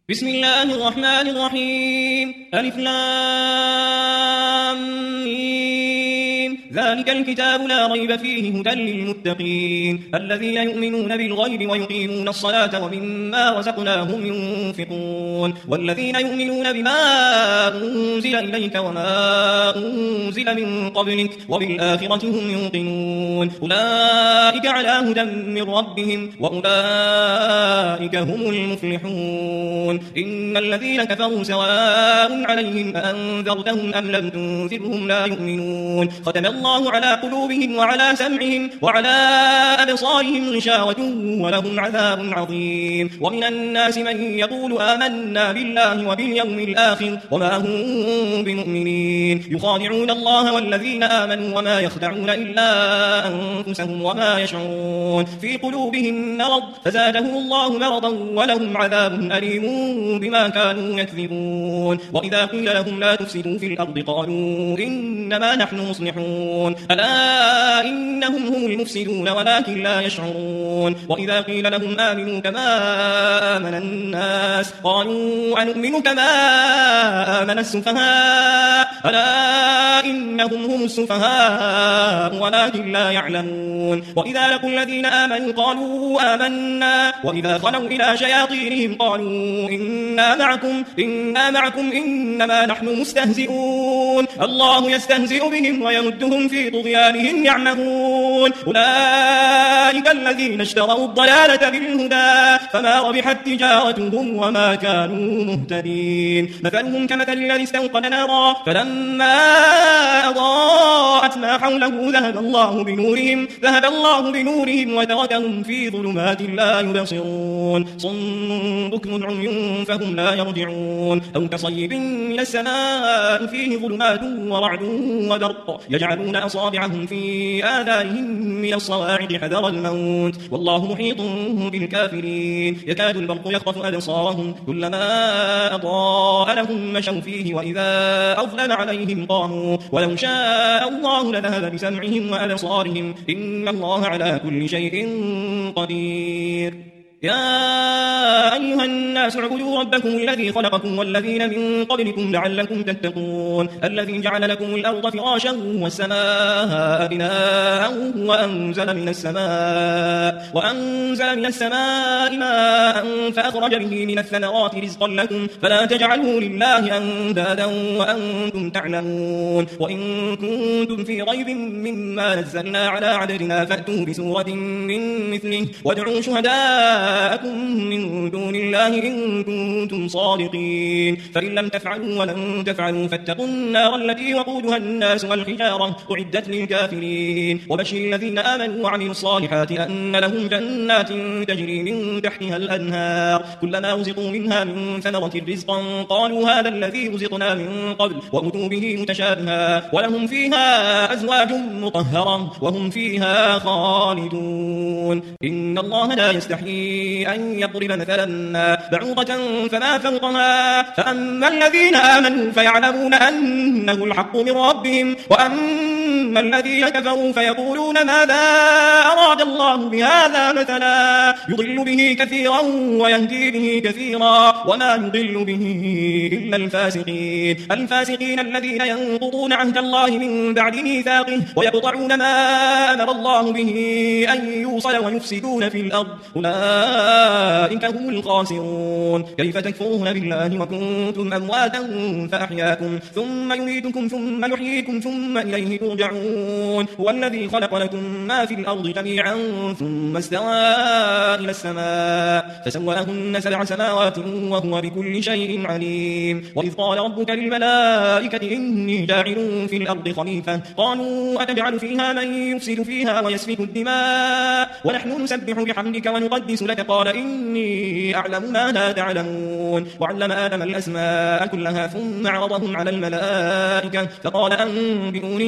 بسم الله الرحمن الرحيم ألف لام ميم. ذلك الكتاب لا ريب فيه هدى للمتقين الذين يؤمنون بالغيب ويقيمون الصلاة ومما رزقناهم ينفقون والذين يؤمنون بما أنزل إليك وما أنزل من قبلك وبالآخرة هم يوقنون أولئك على هدى من ربهم وأولئك هم المفلحون إن الذين كفروا سواء عليهم أأنذرتهم أم لم تنذرهم لا يؤمنون ختم الله على قلوبهم وعلى سمعهم وعلى أبصارهم غشاوة ولهم عذاب عظيم ومن الناس من يقول آمنا بالله وباليوم الآخر وما هم بمؤمنين يخادعون الله والذين آمنوا وما يخدعون إلا أنفسهم وما يشعرون في قلوبهم مرض فزادهم الله مرضا ولهم عذاب أليم بما كانوا يكذبون وإذا قيل لهم لا تفسدوا في الأرض قالوا إنما نحن مصلحون ألا إنهم هم المفسدون ولكن لا يشعرون وإذا قيل لهم آمنوا كما آمن الناس قالوا أنؤمن كما آمن السفهاء ألا إنهم هم السفهاء ولكن لا يعلمون وإذا لقوا الذين آمنوا قالوا آمنا وإذا خلوا إلى شياطينهم قالوا إنا معكم إنما نحن مستهزئون الله يستهزئ بهم ويمدهم في طغيانهم يعمهون أولئك الذين اشتروا الضلالة بالهدى فما ربحت تجارتهم وما كانوا مهتدين مثلهم كمثل الذي استوقد نارا فلما أضاءت ما حوله ذهب الله بنورهم وتركهم في ظلمات لا يبصرون صم بكم عمي فهم لا يرجعون أو كصيب من السماء فيه ظلمات ورعد وبرق يجعلون أصابعهم في آذانهم من الصواعق حذر الموت والله محيط بالكافرين يكاد البرق يخطف أبصارهم كلما أضاء لهم مشوا فيه وإذا أظلم عليهم قاموا ولو شاء الله لذهب بسمعهم وأبصارهم إن الله على كل شيء قدير يا أيها الناس اعبدوا ربكم الذي خلقكم والذين من قبلكم لعلكم تتقون الذي جعل لكم الأرض فراشا والسماء بناء وأنزل من السماء ماء فأخرج به من الثمرات رزقا لكم فلا تجعلوا لله أندادا وأنتم تعلمون وإن كنتم في ريب مما نزلنا على عبدنا فأتوا بسورة من مثله وادعوا شهداءكم من دون الله إن كنتم صادقين فإن لم تفعلوا ولن تفعلوا فاتقوا النار التي وقودها الناس والحجارة أعدت للكافرين وبشر الذين آمنوا وعملوا الصالحات أن لهم جنات تجري من تحتها الأنهار كلما رزقوا منها من ثمرة رزقا قالوا هذا الذي رزقنا من قبل وأتوا به متشابها ولهم فيها أزواج مطهرة وهم فيها خالدون إن الله لا يستحيي أن يضرب مثلا ما بعوضة فما فوقها فأما الذين آمنوا فيعلمون أنه الحق من ربهم وأما الذين كفروا فيقولون ماذا أراد الله بهذا مثلا يضل به كثيرا ويهدي به كثيرا وما يضل به إلا الفاسقين الذين ينقضون عهد الله من بعد ميثاقه ويقطعون ما أمر الله به أن يوصل ويفسدون في الأرض أولئك هم الخاسرون كيف تكفرون بالله وكنتم أمواتا فأحياكم ثم يميتكم ثم يحييكم ثم إليه ترجعون هو الذي خلق لكم ما في الأرض جميعا ثم استوى إلى السماء فسواهن 7 سماوات وهو بكل شيء عليم وإذ قال ربك للملائكة إني جاعل في الأرض خليفة قالوا أتجعل فيها من يفسد فيها ويسفك الدماء ونحن نسبح بحمدك ونقدس لك قال إني أعلم ما لا تعلمون وعلم آدم الأسماء كلها ثم عرضهم على الملائكة فقال أنبئوني بأسماء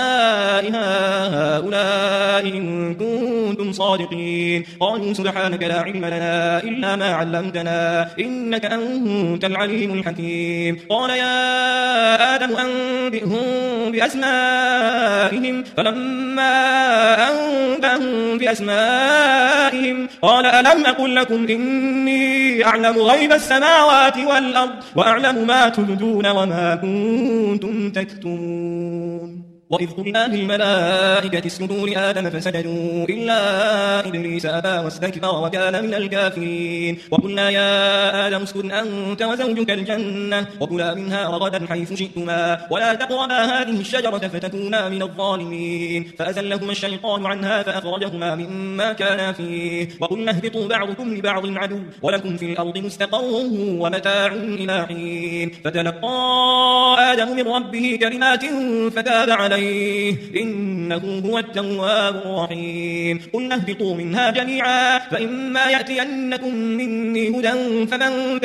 الآلاء هؤلاء إن كنتم صادقين قالوا سبحانك لا علم لنا إلا ما علمتنا إنك أنت العليم الحكيم قال يا آدم أنبئهم بأسمائهم فلما أنبأهم بأسمائهم قال ألم أقل لكم إني أعلم غيب السماوات والأرض وأعلم ما تبدون وما كنتم تكتمون وإذ قلنا للملائكة اسجدوا لآدم فسجدوا إلا إبليس أبى واستكبر وكان من الكافرين وقلنا يا آدم اسكن أنت وزوجك الجنة وكلا منها رغدا حيث شئتما ولا تقربا هذه الشجرة فتكونا من الظالمين فأزلهما الشيطان عنها فأخرجهما مما كانا فيه وقلنا اهبطوا بعضكم لبعض عدو ولكم في الأرض مستقر ومتاع إلى حين فتلقى آدم من ربه كلمات فتاب عليه إنه هو التواب الرحيم قلنا اهبطوا منها جميعا فإما يأتينكم مني هدى فمن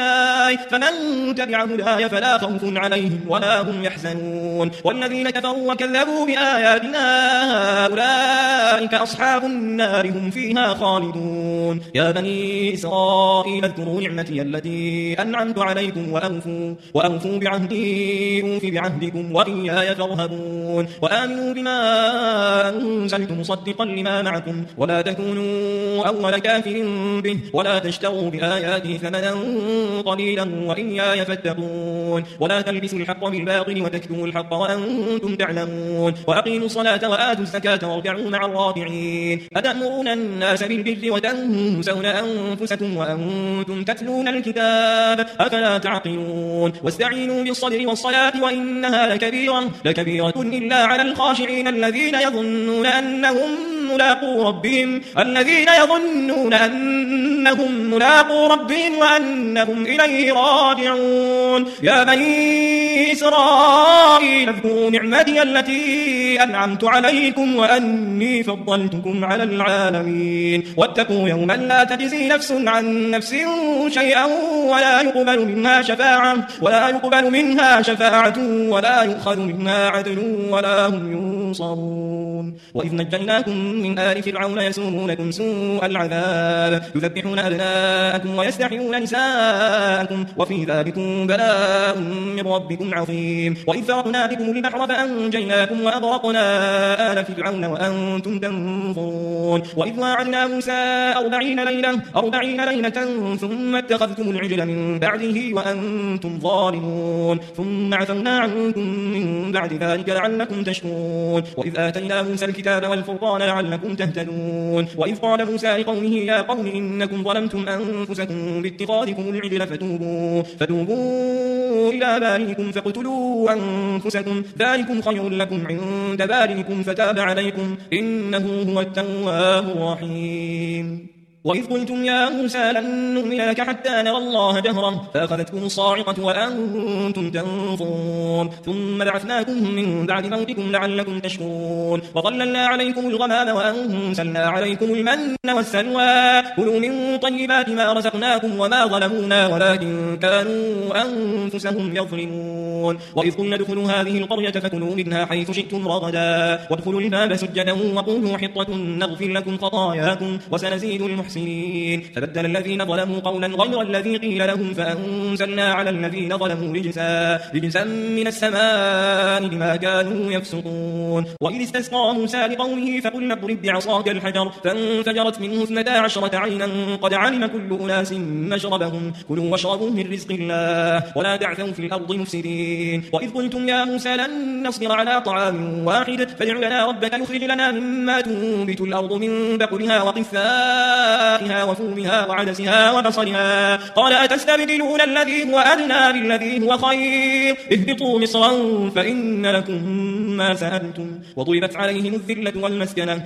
تبع هداي فلا خوف عليهم ولا هم يحزنون والذين كفروا وكذبوا بآياتنا أولئك أصحاب النار هم فيها خالدون يا بني إسرائيل اذكروا نعمتي التي أنعمت عليكم وأوفوا بعهدي أوف بعهدكم وإياي فارهبون وآمنوا بما أنزلت مصدقا لما معكم ولا تكونوا أول كافر به ولا تشتروا بآياتي ثمنا قليلا وإياي فاتقون ولا تلبسوا الحق بالباطل وتكتموا الحق وأنتم تعلمون وأقيموا الصلاة وآتوا الزكاة واركعوا مع الراكعين أتأمرون الناس بالبر وتنسون أنفسكم وأنتم تتلون الكتاب أفلا تعقلون واستعينوا بالصبر والصلاة وإنها لكبيرة إلا على الخاشعين الذين يظنون أنهم ملاقو ربهم وأنهم إليه راجعون يا بني إسرائيل اذكروا نعمتي التي أنعمت عليكم وأني فضلتكم على العالمين واتقوا يوما لا تجزي نفس عن نفس شيئا ولا يقبل منها شفاعة ولا يؤخذ منها عدل ولا هم ينصرون وإذ نجيناكم من آل فرعون يسومونكم سوء العذاب يذبحون أبناءكم ويستحيون نساءكم وفي ذلكم بلاء من ربكم عظيم وإذ فرقنا بكم البحر فأنجيناكم وأغرقنا آل فرعون وأنتم تنظرون وإذ واعدنا موسى 40 ليلة ثم اتخذتم العجل من بعده وأنتم ظالمون ثم عفونا عنكم من بعد ذلك لعلكم تشكرون وإذ آتينا موسى الكتاب والفرقان لعلكم تهتدون وإذ قال موسى لقومه يا قوم إنكم ظلمتم أنفسكم باتخاذكم العجل فتوبوا إلى بارئكم فاقتلوا أنفسكم ذلكم خير لكم عند بارئكم فتاب عليكم إنه هو التواب الرحيم وإذ قلتم يا موسى لن نؤمن لك حتى نرى الله جهرا فأخذتكم الصاعقة وأنتم تنظرون ثم بعثناكم من بعد موتكم لعلكم تشكرون وظللنا عليكم الغمام وأنزلنا عليكم المن والسلوى كلوا من طيبات ما رزقناكم وما ظلمونا ولكن كانوا أنفسهم يظلمون وإذ قلنا ادخلوا هذه القرية فكلوا منها حيث شئتم رغدا وادخلوا الباب سجدا وقولوا حطة نغفر لكم خطاياكم وسنزيد المحسنين فبدل الذين ظلموا قولا غير الذي قيل لهم فأنزلنا على الذين ظلموا رجزا من السماء بما كانوا يفسقون وإذ استسقى موسى لقومه فقلنا اضرب بعصاك الحجر فانفجرت منه 12 عينا قد علم كل أناس مشربهم كلوا واشربوا من رزق الله ولا تعثوا في الأرض مفسدين وإذ قلتم يا موسى لن نصبر على طعام واحد فادع لنا ربك يخرج لنا مما تنبت الأرض من بقلها وقثائها وفومها وعدسها وبصلها قال أتستبدلون الذي هو أدنى بالذي هو خير اهبطوا مصرا فإن لكم ما سألتم وضربت عليهم الذلة والمسكنة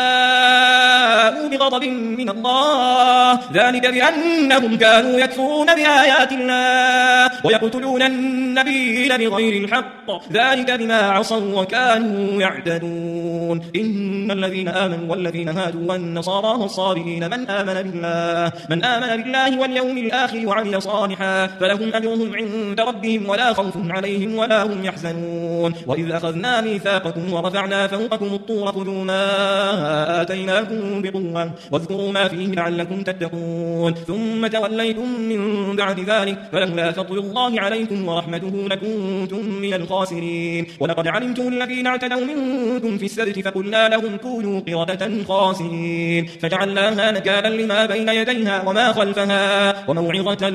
وباءوا بغضب من الله ذلك بأنهم كانوا يكفرون بآيات الله ويقتلون النبيين بغير الحق ذلك بما عصوا وكانوا يعتدون إن الذين آمنوا والذين هادوا والنصارى والصابئين من من آمن بالله واليوم الآخر وعمل صالحا فلهم أجرهم عند ربهم ولا خوف عليهم ولا هم يحزنون. وإذ أخذنا ميثاقكم ورفعنا فوقكم الطور خذوا ما آتيناكم بقوة واذكروا ما فيه لعلكم تتقون ثم توليتم من بعد ذلك فلولا فضل الله عليكم ورحمته لكنتم من الخاسرين. ولقد علمتم الذين اعتدوا منكم في السبت فقلنا لهم كونوا قردة خاسرين فجعلناها نكالا لما بين يديها وما خلفها وموعظة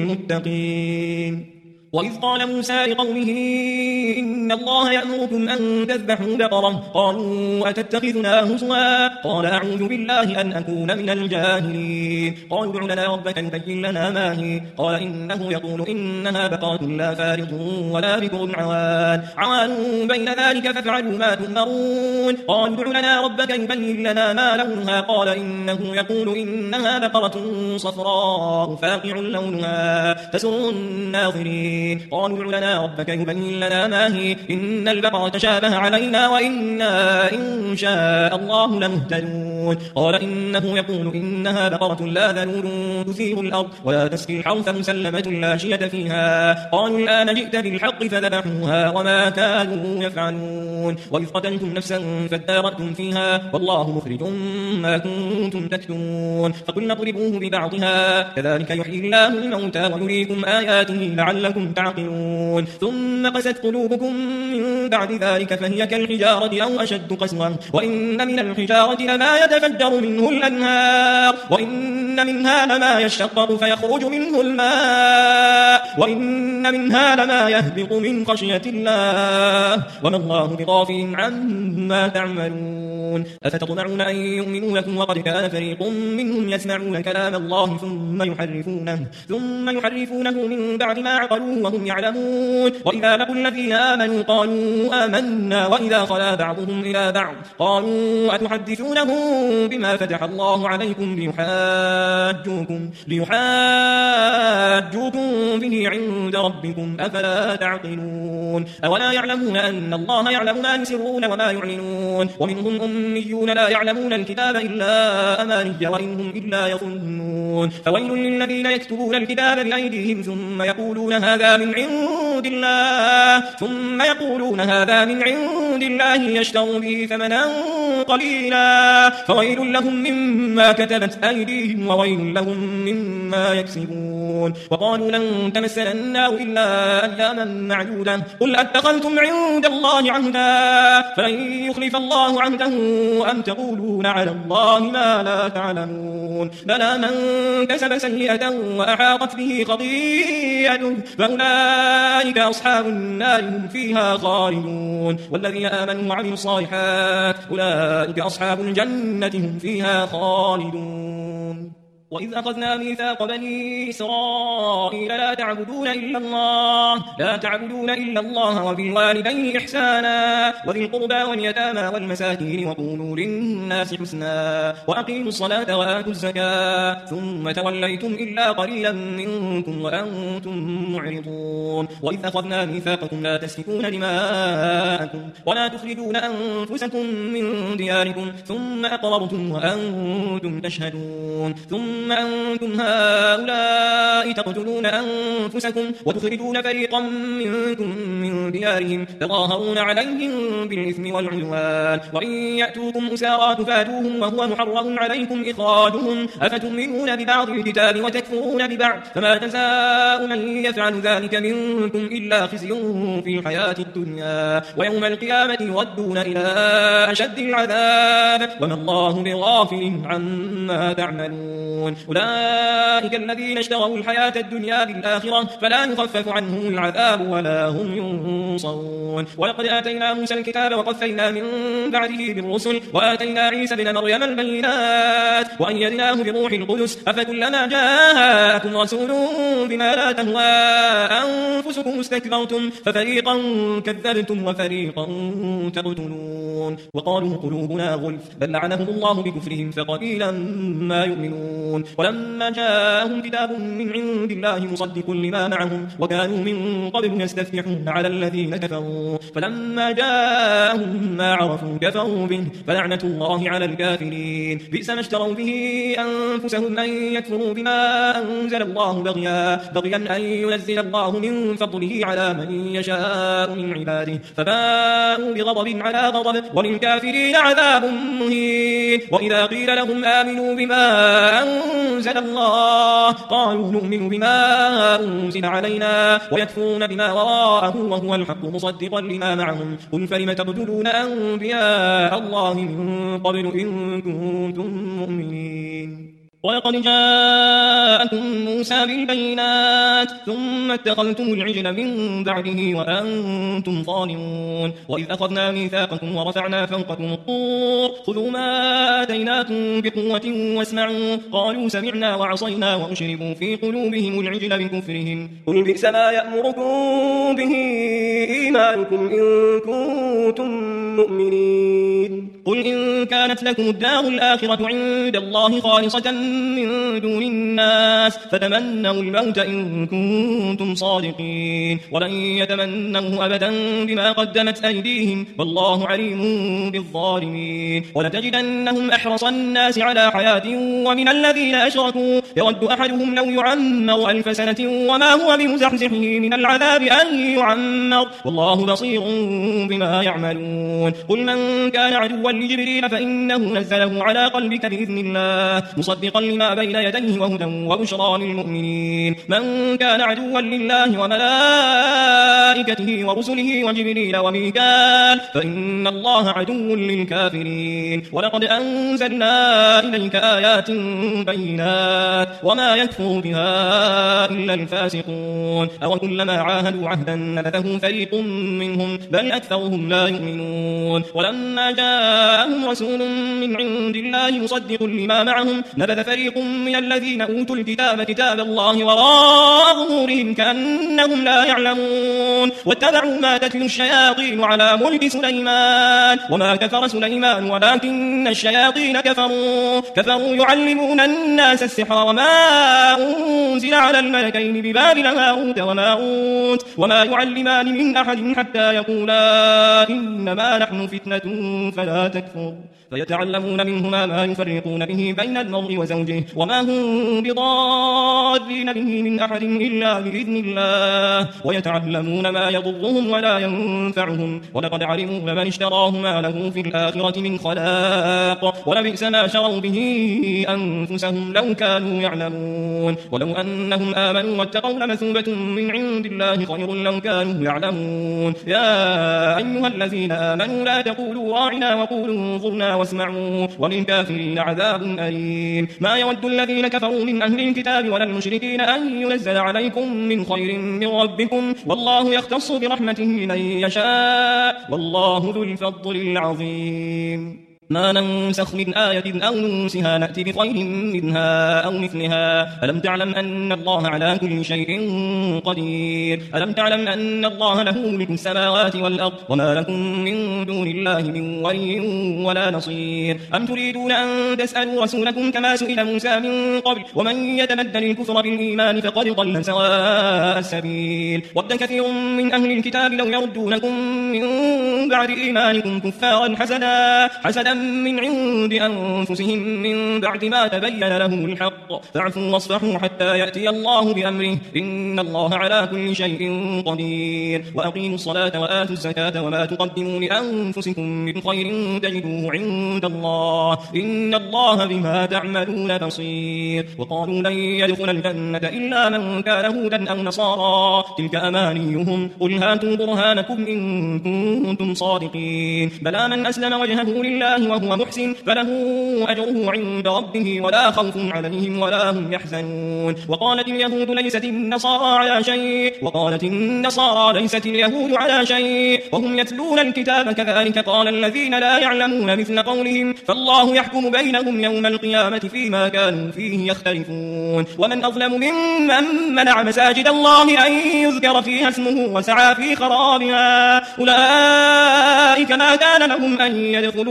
للمتقين. وإذ قال موسى لقومه إن الله يأمركم أن تذبحوا بقرة قالوا أتتخذنا هزوا قال أعوذ بالله أن أكون من الجاهلين. قالوا ادع لنا ربك يبين لنا ما هي قال إنه يقول إنها بقرة لا فارض ولا بكر عوان بين ذلك فافعلوا ما تؤمرون. قالوا ادع لنا ربك يبين لنا ما لونها قال إنه يقول إنها بقرة صفراء فاقع لونها تسر الناظرين. قالوا ادع لنا ربك يبين لنا ما هي إن البقرة تشابه علينا وإنا إن شاء الله لمهتدون. قال إنه يقول إنها بقرة لا ذلول تثير الأرض ولا تسقي الحرث مسلمة لا شية فيها. قالوا الآن جئت بالحق فذبحوها وما كانوا يفعلون. وإذ قتلتم نفسا فادارأتم فيها والله مخرج ما كنتم تكتمون. فقلنا اضربوه ببعضها كذلك يحيي الله الموتى ويريكم آياته لعلكم تعقلون. ثم قست قلوبكم من بعد ذلك فهي كالحجارة أو أشد قسوة وإن من الحجارة لما يتفجر منه الأنهار وإن منها لما يشقق فيخرج منه الماء وإن منها لما يهبط من خشية الله وما الله بغافل عما تعملون. أفتطمعون أن يؤمنوا لكم وقد كان فريق منهم يسمعون كلام الله ثم يحرفونه من بعد ما عقلوه وهم يعلمون. وإذا لقوا الذين آمنوا قالوا آمنا وإذا خلا بعضهم إلى بعض قالوا أتحدثونهم بما فتح الله عليكم ليحاجوكم به عند ربكم أفلا تعقلون. أولا يعلمون أن الله يعلم ما يسرون وما يعلنون. ومنهم أميون لا يعلمون الكتاب إلا أماني وإنهم إلا يظنون. فويل للذين يكتبون الكتاب بأيديهم ثم يقولون هذا من عند الله يشتروا به ثمنا قليلا فويل لهم مما كتبت أيديهم وويل لهم مما يكسبون. وقالوا لن تمسنا النار إلا أياما معدودة قل أتخذتم عند الله عهدا فلن يخلف الله عهده أم تقولون على الله ما لا تعلمون. بلى من كسب سيئة وأحاطت به خطيئته فأولئك أصحاب النار هم فيها خالدون. والذين آمنوا وعملوا الصالحات أولئك أصحاب الجنة هم فيها خالدون. وإذ أخذنا ميثاق بني إسرائيل لا تعبدون إلا الله وبالوالدين إحسانا وذي القربى واليتامى والمساكين وقولوا للناس حسنا وأقيموا الصلاة وآتوا الزكاة ثم توليتم إلا قليلا منكم وأنتم معرضون. وإذ أخذنا ميثاقكم لا تسفكون دماءكم ولا تخرجون أنفسكم من دياركم ثم أقررتم وأنتم تشهدون. ثم أنتم هؤلاء تقتلون أنفسكم وتخرجون فريقا منكم من ديارهم تظاهرون عليهم بالإثم والعدوان وإن يأتوكم أسارى تفادوهم وهو محرم عليكم إخراجهم أفتؤمنون ببعض الكتاب وتكفرون ببعض فما جزاء من يفعل ذلك منكم إلا خزي في الحياة الدنيا ويوم القيامة يردون إلى أشد العذاب وما الله بغافل عما تعملون. أولئك الذين اشتروا الحياة الدنيا بالآخرة فلا يخفف عنهم العذاب ولا هم ينصرون. ولقد آتينا موسى الكتاب وقفينا من بعده بالرسل وآتينا عيسى بن مريم البينات وأيدناه بروح القدس أفكلما جاءكم رسول بما لا تهوى أنفسكم استكبرتم ففريقا كذبتم وفريقا تقتلون. وقالوا قلوبنا غلف بل لعنهم الله بكفرهم فقليلا ما يؤمنون. ولما جاءهم كتاب من عند الله مصدق كل ما معهم وكانوا من قبل يستفتحون على الذين كفروا فلما جاءهم ما عرفوا كفروا به فلعنة الله على الكافرين بئس ما اشتروا به أنفسهم أن يكفروا بما أنزل الله بغيا أن ينزل الله من فضله على من يشاء من عباده فباءوا بغضب على غضب وللكافرين عذاب مهين وإذا قيل لهم آمنوا بما أنزل الله قالوا نؤمن بما أنزل علينا ويكفرون بما وراءه وهو الحق مصدقا لما معهم قل فلم تقتلون أنبياء الله من قبل إن كنتم مؤمنين ولقد جاءكم موسى بالبينات ثم اتخذتم العجل من بعده وأنتم ظالمون وإذ أخذنا ميثاقكم ورفعنا فوقكم الطور خذوا ما آتيناكم بقوة واسمعوا قالوا سمعنا وعصينا وأشربوا في قلوبهم العجل بكفرهم قل بئس ما يأمركم به إيمانكم إن كنتم مؤمنين قل إن كانت لكم الدار الآخرة عند الله خالصة من دون الناس فتمنوا الموت إن كنتم صادقين ولن يتمنوه أبدا بما قدمت أيديهم والله عليم بالظالمين ولتجدنهم أحرص الناس على حياة ومن الذين أشركوا يود أحدهم لو يعمر 1000 سنة وما هو بمزحزحه من العذاب أن يعمر والله بصير بما يعملون قل من كان عدوا لجبريل فإنه نزله على قلبك بإذن الله مصدقا لما بين يديه وهدى وبشرى للمؤمنين من كان عدوا لله وملائكته ورسله وجبريل وميكال فإن الله عدو للكافرين ولقد أنزلنا إليك آيات بينات وما يكفر بها إلا الفاسقون أو كلما عاهدوا عهدا نبذه فريق منهم بل أكثرهم لا يؤمنون ولما جاءهم رسول من عند الله مصدق لما معهم نبذ فريق من الذين أوتوا الكتاب كتاب الله وراء ظهورهم كأنهم لا يعلمون واتبعوا ما تتلو الشياطين على ملك سليمان وما كفر سليمان ولكن الشياطين كفروا يعلمون الناس السحر وما أنزل على الملكين ببابل هاروت وماروت وما يعلمان من أحد حتى يقولا إنما نحن فتنة فلا تكفر فيتعلمون منهما ما يفرقون به بين المرء وزوجه وما هم بضارين به من أحد إلا بإذن الله ويتعلمون ما يضرهم ولا ينفعهم ولقد علموا لمن اشتراه ما له في الآخرة من خلاق ولبئس ما شروا به أنفسهم لو كانوا يعلمون ولو أنهم آمنوا واتقوا لمثوبة من عند الله خير لو كانوا يعلمون يا أيها الذين آمنوا لا تقولوا راعنا وقولوا انظرنا واسمعوا وللكافرين عذاب أليم ما يود الذين كفروا من أهل الكتاب ولا المشركين أن ينزل عليكم من خير من ربكم والله يختص برحمته من يشاء والله ذو الفضل العظيم ما ننسخ من آية أو ننسها نأتي بخير منها أو مثلها ألم تعلم أن الله على كل شيء قدير ألم تعلم أن الله له ملك السماوات والأرض وما لكم من دون الله من ولي ولا نصير أم تريدون أن تسألوا رسولكم كما سئل موسى من قبل ومن يتبدل الكفر بالإيمان فقد ضل سواء السبيل ود كثير من أهل الكتاب لو يردونكم من بعد إيمانكم كفارا حسدا من عند أنفسهم من بعد ما تبين لهم الحق فاعفوا واصفحوا حتى يأتي الله بأمره إن الله على كل شيء قدير وأقيموا الصلاة وآتوا الزكاة وما تقدموا لأنفسكم من خير تجدوه عند الله إن الله بما تعملون بصير وقالوا لن يدخل الجنة إلا من كان هودا أو نصارى تلك أمانيهم قل هاتوا برهانكم إن كنتم صادقين بلى من أسلم وجهه لله وهو محسن فله أجره عند ربه ولا خوف عليهم ولا هم يحزنون وقالت اليهود ليست النصارى على شيء وقالت النصارى ليست اليهود على شيء وهم يتلون الكتاب كذلك قال الذين لا يعلمون مثل قولهم فالله يحكم بينهم يوم القيامة فيما كانوا فيه يختلفون ومن أظلم ممن منع مساجد الله أن يذكر فيها اسمه وسعى في خرابها أولئك ما كان لهم أن يدخلوها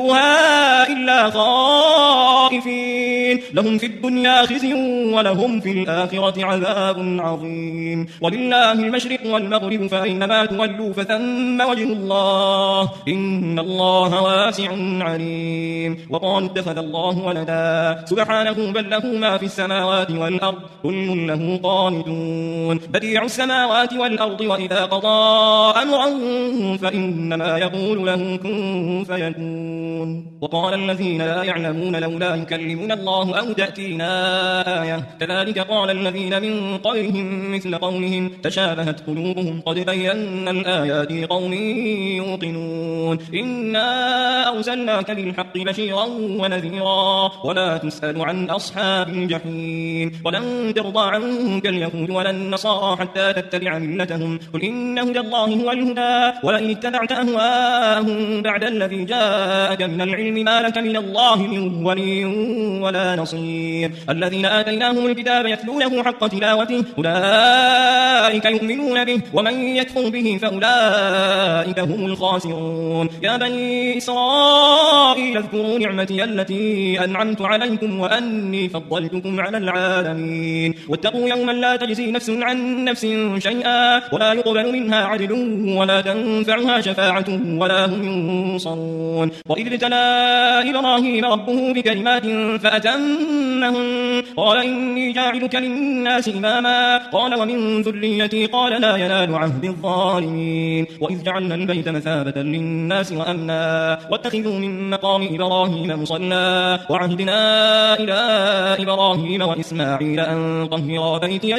إلا خائفين لهم في الدنيا خزي ولهم في الآخرة عذاب عظيم ولله المشرق والمغرب فأينما تولوا فثم وجه الله إن الله واسع عليم وقالوا اتخذ الله ولدا سبحانه بل له ما في السماوات والأرض كل له قانتون بديع السماوات والأرض وإذا قضى أمرا فإنما يقول له كن فيكون وقال الذين لا يعلمون لولا يكلمنا الله أو تأتينا آية كذلك قال الذين من قبلهم مثل قولهم تشابهت قلوبهم قد بينا الآيات لقوم يوقنون إنا أرسلناك بالحق بشيرا ونذيرا ولا تسأل عن أصحاب الجحيم ولن ترضى عنك اليهود ولا النصارى حتى تتبع ملتهم قل إن هدى الله هو الهدى ولئن اتبعت أهواءهم بعد الذي جاءك من العلم ما لك من الله من ولي ولا نصير الذين آتيناهم الكتاب يتلونه حق تلاوته أولئك يؤمنون به ومن يكفر به فأولئك هم الخاسرون يا بني إسرائيل اذكروا نعمتي التي أنعمت عليكم وأني فضلتكم على العالمين واتقوا يوما لا تجزي نفس عن نفس شيئا ولا يقبل منها عدل ولا تنفعها شفاعة ولا هم ينصرون وإذ ابتلى إبراهيم ربه بكلمات فأتمهن قال إني جاعلك للناس إماما قال ومن ذريتي قال لا ينال عهد الظالمين وإذ جعلنا البيت مثابة للناس وأمنا واتخذوا من مقام إبراهيم مصلى وعهدنا إلى إبراهيم وإسماعيل أن طهرا بيتي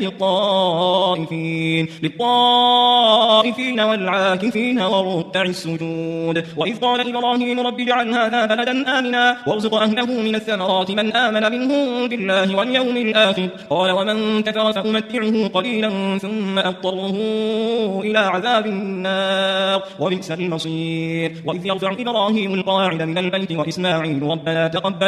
للطائفين والعاكفين والركع السجود وإذ قال إبراهيم رب اجعل هذا بلدا آمنا وارزق أهله من الثمرات من آمن منهم بالله واليوم الآخر قال ومن كفر فأمتعه قليلا ثم أضطره إلى عذاب النار وبئس المصير وإذ يرفع إبراهيم القواعد من البيت وإسماعيل ربنا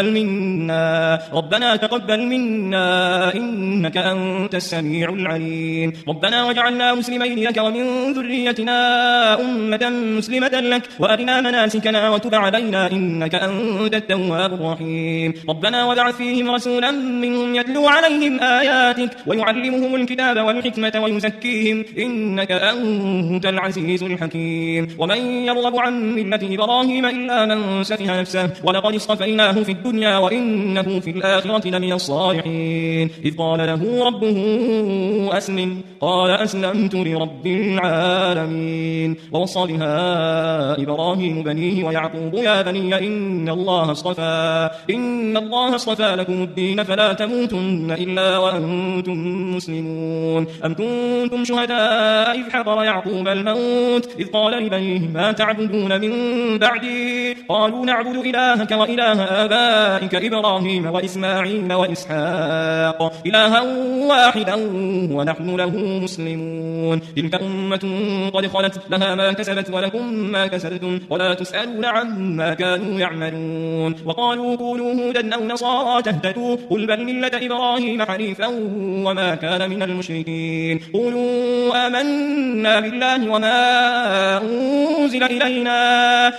تقبل منا إنك أنت السميع العليم ربنا واجعلنا مسلمين لك ومن ذريتنا أمة مسلمة لك وأرنا مناسكنا وتب علينا إنك أنت التواب الرحيم ربنا وابعث فيهم رسولا منهم يتلو عليهم آياتك ويعلمهم الكتاب والحكمة ويزكيهم إنك أنت العزيز الحكيم ومن يرغب عن ملة إبراهيم إلا من سفه نفسه ولقد اصطفيناه في الدنيا وإنه في الآخرة لمن الصالحين إذ قال له ربه أسلم قال أسلمت لرب العالمين ووصى بها إبراهيم بنيه ويعقوب يا بني إن الله اصطفى لكم الدين فلا تموتن إلا وأنتم مسلمون أم كنتم شهداء إذ حضر يعقوب الموت إذ قال لبنيه ما تعبدون من بعدي قالوا نعبد إلهك وإله آبائك إبراهيم وإسماعيل وإسحاق إلها واحدا ونحن له مسلمون تلك أمة قد خلت لها ما كسبت ولكم ما كسبتم ولا تسألون عما كانوا يعملون وقالوا كونوا هودا أو نصارى تهتدوا قل بل ملة إبراهيم حنيفا وما كان من المشركين قولوا آمنا بالله وما أنزل إلينا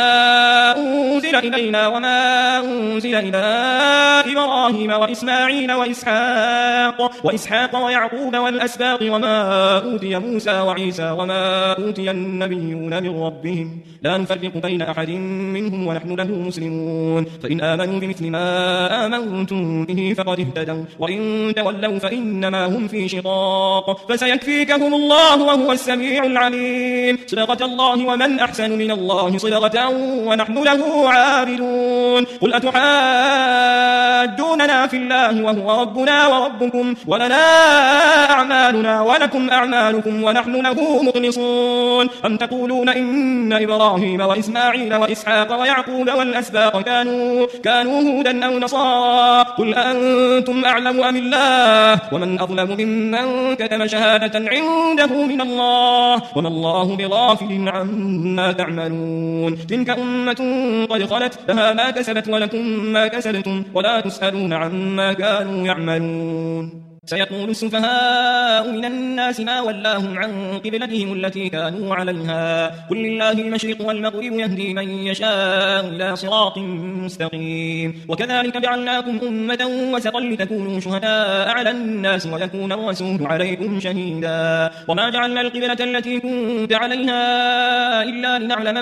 وما أنزل إلى إبراهيم وإسماعيل وإسحاق ويعقوب والأسباط وما أوتي موسى وعيسى وما أوتي النبيون من ربهم لا نفرق بين أحد منهم ونحن له مسلمون فإن آمنوا بمثل ما آمنتم به فقد اهتدوا وإن تولوا فإنما هم في شقاق فسيكفيكهم الله وهو السميع العليم صدقة الله ومن أحسن من الله صدقة ونحن له عابدون قل أتحاجوننا في الله وهو ربنا وربكم ولنا أعمالنا ولكم أعمالكم ونحن له مخلصون أم تقولون إن إبراهيم وإسماعيل وإسحاق ويعقوب والأسباط كانوا هودا أو نصارى قل أنتم أعلم أم الله ومن أظلم ممن كتم شهادة عنده من الله وما الله بغافل عما تعملون تلك أمة قد خلت لها ما كسبت ولكم ما كسبتم ولا تسألون عما كانوا يعملون سيقول السفهاء من الناس ما ولاهم عن قبلتهم التي كانوا عليها قل لله المشرق والمغرب يهدي من يشاء إلى صراط مستقيم وكذلك جعلناكم أمة وسطا لتكونوا شهداء على الناس ويكون الرسول عليكم شهيدا وما جعلنا القبلة التي كنت عليها إلا لنعلم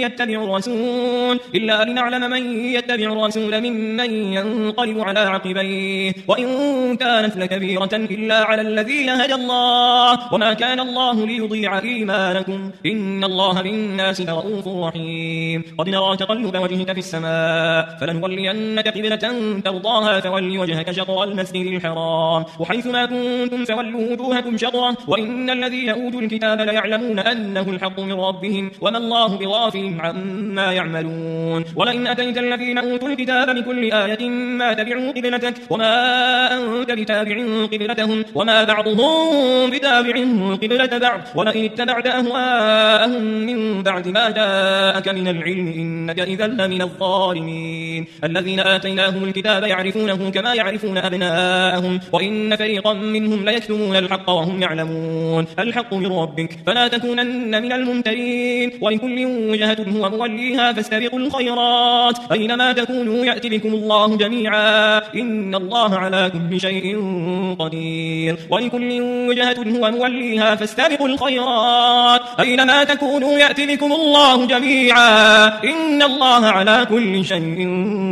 من يتبع الرسول ممن ينقلب على عقبيه وإن كانت لكبيرة إلا على الذين هدى الله وما كان الله ليضيع إيمانكم إن الله بالناس لرؤوف رحيم قد نرى تقلب وجهك في السماء فلنولينك قبلة ترضاها فول وجهك شطر المسجد الحرام وحيث ما كنتم فولوا وجوهكم شطره وإن الذين أوتوا الكتاب ليعلمون أنه الحق من ربهم وما الله بغافل عما يعملون ولئن أتيت الذين أوتوا الكتاب بكل آية ما تبعوا قبلتك وما أنت بتابع قبلتهم وما بعضهم بتابع قبلة بعض ولئن اتبعت أهواءهم من بعد ما جاءك من العلم إنك إذا لمن الظالمين الذين آتيناهم الكتاب يعرفونه كما يعرفون أبناءهم وإن فريقا منهم ليكتمون الحق وهم يعلمون الحق من ربك فلا تكونن من الممترين ولكل وجهة هو موليها فاستبقوا الخيرات أينما تكونوا يأتي بكم الله جميعا إن الله على كل شيء قدير ولكل وجهة هو موليها فاستبقوا الخيرات أينما تكونوا يأتي بكم الله جميعا إن الله على كل شيء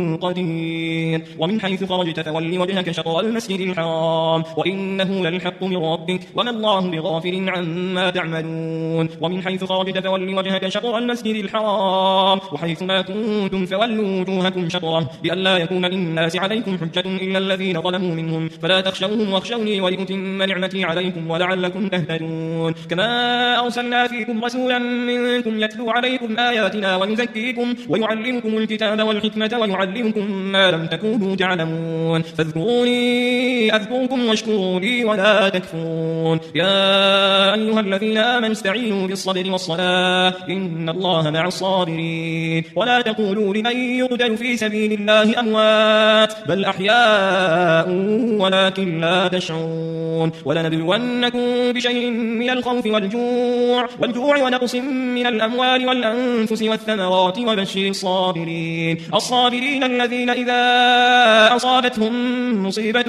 قدير ومن حيث خرجت فول وجهك شطر المسجد الحرام وإنه للحق من ربك وما الله بغافل عما تعملون ومن حيث خرجت فول وجهك شطر المسجد الحرام وحيث ما كنتم فولوا وجوهكم شطره لئلا يكون للناس عليكم حجة إلا الذين ظلموا منهم فلا تخشوهم واخشوني ولأتم نعمتي عليكم ولعلكم تهتدون كما أرسلنا فيكم رسولا منكم يتلو عليكم آياتنا ويزكيكم ويعلمكم الكتاب والحكمة ويعلمكم ما لم تكونوا تعلمون فاذكروني أذكركم واشكروا لي ولا تكفرون يا أيها الذين آمنوا استعينوا بالصبر والصلاة إن الله مع الصابرين ولا تقولوا لمن يقتل في سبيل الله أموات بل أحياء ولكن لا تشعرون ولنبلونكم بشيء من الخوف والجوع ونقص من الأموال والأنفس والثمرات وبشر الصابرين الذين إذا أصابتهم مصيبة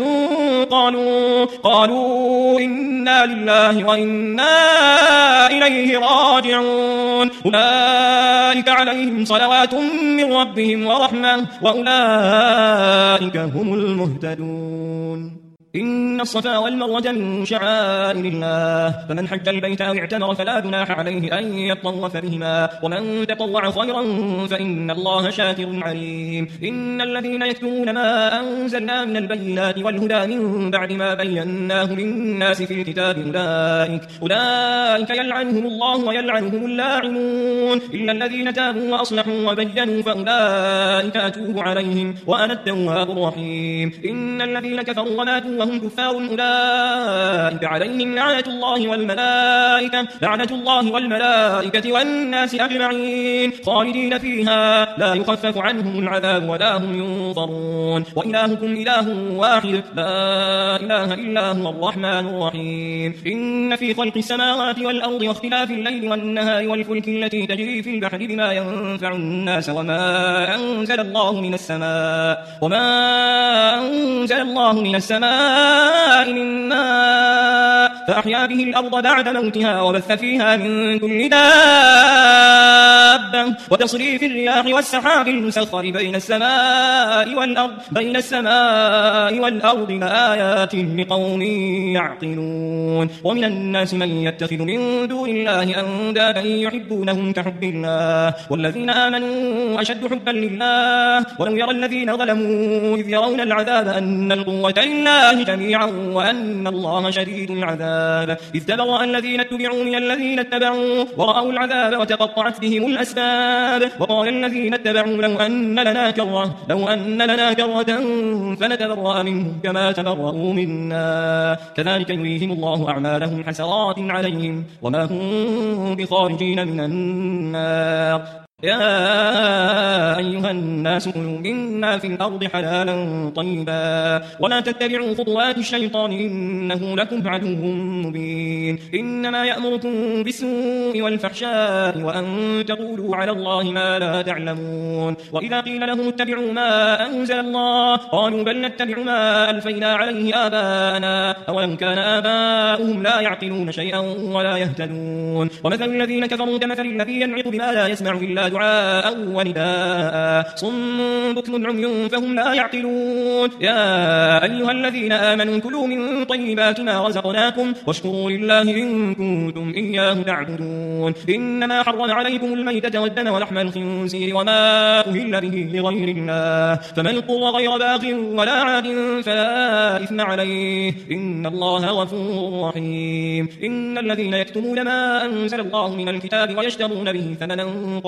قالوا إنا لله وإنا إليه راجعون أولئك عليهم صلوات من ربهم ورحمة وأولئك هم المهتدون إن الصفا والمروة من شعائر الله فمن حج البيت أو اعتمر فلا جناح عليه أن يطوف بهما ومن تطوع خيرا فإن الله شاكر عليم إن الذين يكتمون ما أنزلنا من البينات والهدى من بعد ما بيناه للناس في الكتاب أولئك يلعنهم الله ويلعنهم اللاعنون إلا الذين تابوا وأصلحوا وبينوا فأولئك أتوب عليهم وأنا التواب الرحيم إن الذين كفروا وماتوا وهم كفار أولئك عليهم لعنة الله والملائكة والناس أجمعين خالدين فيها لا يخفف عنهم العذاب ولا هم ينظرون وإلهكم إله واحد لا إله إلا هو الرحمن الرحيم إن في خلق السماوات والأرض واختلاف الليل والنهار والفلك التي تجري في البحر بما ينفع الناس وما أنزل الله من السماء من ماء فأحيا به الأرض بعد موتها وبث فيها من كل دابة وتصريف الرياح والسحاب المسخر بين السماء والأرض لآيات لقوم يعقلون ومن الناس من يتخذ من دون الله أندادا يحبونهم كحب الله والذين آمنوا أشد حبا لله ولو يرى الذين ظلموا إذ يرون العذاب أن القوة لله جميعا وأن الله شديد العذاب إذ تبرأ الذين اتبعوا من الذين اتبعوا ورأوا العذاب وتقطعت بهم الأسباب وقال الذين اتبعوا لو أن لنا كرة فنتبرأ منهم كما تبرأوا منا كذلك يريهم الله أعمالهم حسرات عليهم وما هم بخارجين من النار يا أيها الناس كلوا مما في الأرض حلالا طيبا ولا تتبعوا خطوات الشيطان إنه لكم عدو مبين إنما يأمركم بالسوء والفحشاء وأن تقولوا على الله ما لا تعلمون وإذا قيل لهم اتبعوا ما أنزل الله قالوا بل نتبع ما ألفينا عليه آباءنا أولو كان آباؤهم لا يعقلون شيئا ولا يهتدون ومثل الذين كفروا كمثل الذي ينعق بما لا يسمع إلا دعاء ونداء صم بكم عمي فهم لا يعقلون يا أيها الذين آمنوا كلوا من طيبات ما رزقناكم واشكروا لله إن كنتم إياه تعبدون إنما حرم عليكم الميتة والدم ولحم الخنزير وما أهل به لغير الله فمن اضطر غير باغ ولا عاد فلا إثم عليه إن الله غفور رحيم إن الذين يكتمون ما أنزل الله من الكتاب ويشترون به ثمنا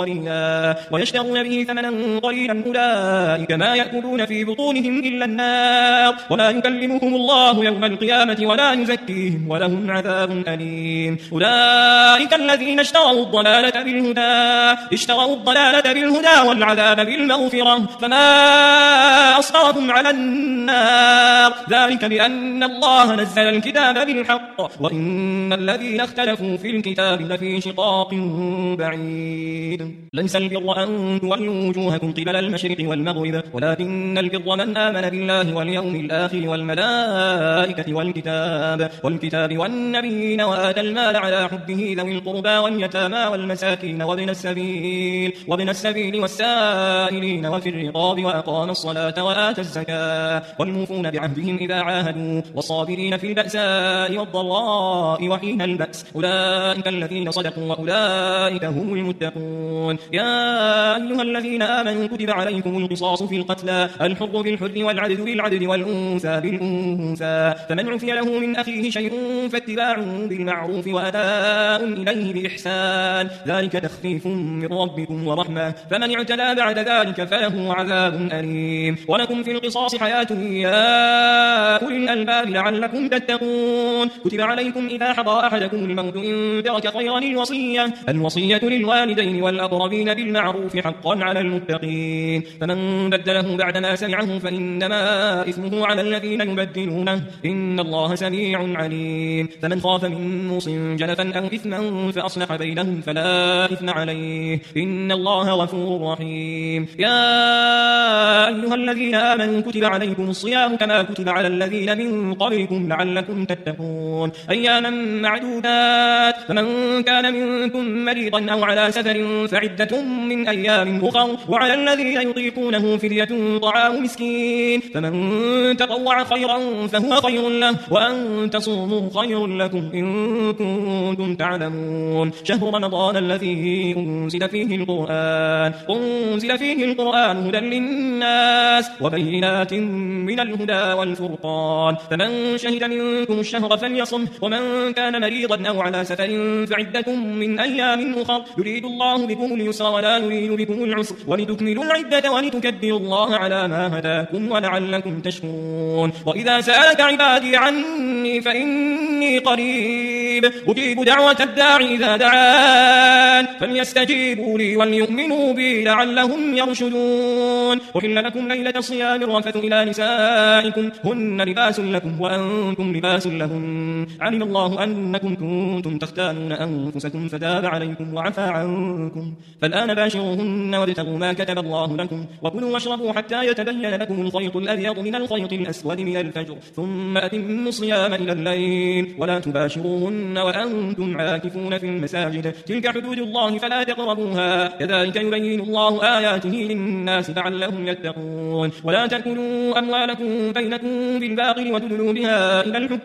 قليلا أولئك ما يأكلون في بطونهم إلا النار ولا يكلمهم الله يوم القيامة ولا يزكيهم ولهم عذاب أليم أولئك الذين اشتروا الضلالة بالهدى والعذاب بالمغفرة فما أصبرهم على النار ذلك بأن الله نزل الكتاب بالحق وإن الذين اختلفوا في الكتاب لفي شقاق بعيد ليس البر أن تولوا وجوهكم قبل المشرق والمغرب ولكن البر من آمن بالله واليوم الآخر والملائكة والكتاب والنبيين وآتى المال على حبه ذوي القربى واليتامى والمساكين وابن السبيل والسائلين وفي الرقاب وأقام الصلاة وآتى الزكاة والموفون بعهدهم إذا عاهدوا والصابرين في البأساء والضراء وحين البأس أولئك الذين صدقوا وأولئك هم المتقون يا أيها الذين آمنوا كتب عليكم القصاص في القتلى الحر بالحر والعدل بالعدل والأنثى بالأنثى فمن عفي له من أخيه شيء فاتباع بالمعروف وأداء إليه بإحسان ذلك تخفيف من ربكم ورحمة فمن اعتدى بعد ذلك فله عذاب أليم ولكم في القصاص حياة يا أولي الألباب لعلكم تتقون كتب عليكم إذا حضر أحدكم الموت إن ترك خيرا الوصية للوالدين والأقربين بالمعروف حقا على المتقين فمن بدله بعدما سمعه فإنما إثمه على الذين يبدلونه إن الله سميع عليم فمن خاف من موص جنفا أو إثما فأصلح بينهم فلا إثم عليه إن الله غفور رحيم يا أيها الذين آمنوا كتب عليكم الصيام كما كتب على الذين من قبلكم لعلكم تتقون أياما معدودات فمن كان منكم مريضا أو على سفر فعدة من أيام أخر وعلى الذين يطيقونه فدية طعام مسكين فمن تطوع خيرا فهو خير له وأن تصوموا خير لكم إن كنتم تعلمون شهر رمضان الذي أنزل فيه القرآن هدى للناس وبينات من الهدى والفرقان فمن شهد منكم الشهر فليصم ومن كان مريضا أو على سفر فعدة من أيام أخر يريد الله بكم اليسر ولا يريد بكم العسر ولتكملوا العدة ولتكبروا الله على ما هداكم ولعلكم تشكرون وإذا سألك عبادي عني فإني قريب أجيب دعوة الداعي إذا دعان فليستجيبوا لي وليؤمنوا بي لعلهم يرشدون أحل لكم ليلة الصيام الرفث إلى نسائكم هن لباس لكم وأنتم لباس لهن علم الله أنكم كنتم تختانون أنفسكم فتاب عليكم وعفى عنكم فالآن باشروهن وابتغوا ما كتب الله لكم وكلوا واشربوا حتى يتبين لكم الخيط الأبيض من الخيط الأسود من الفجر ثم أتموا الصيام إلى الليل ولا تباشروهن وأنتم عاكفون في المساجد تلك حدود الله فلا تقربوها كذلك يبين الله آياته للناس لعلهم يتقون ولا تأكلوا أموالكم بينكم بالباطل وتدلوا بها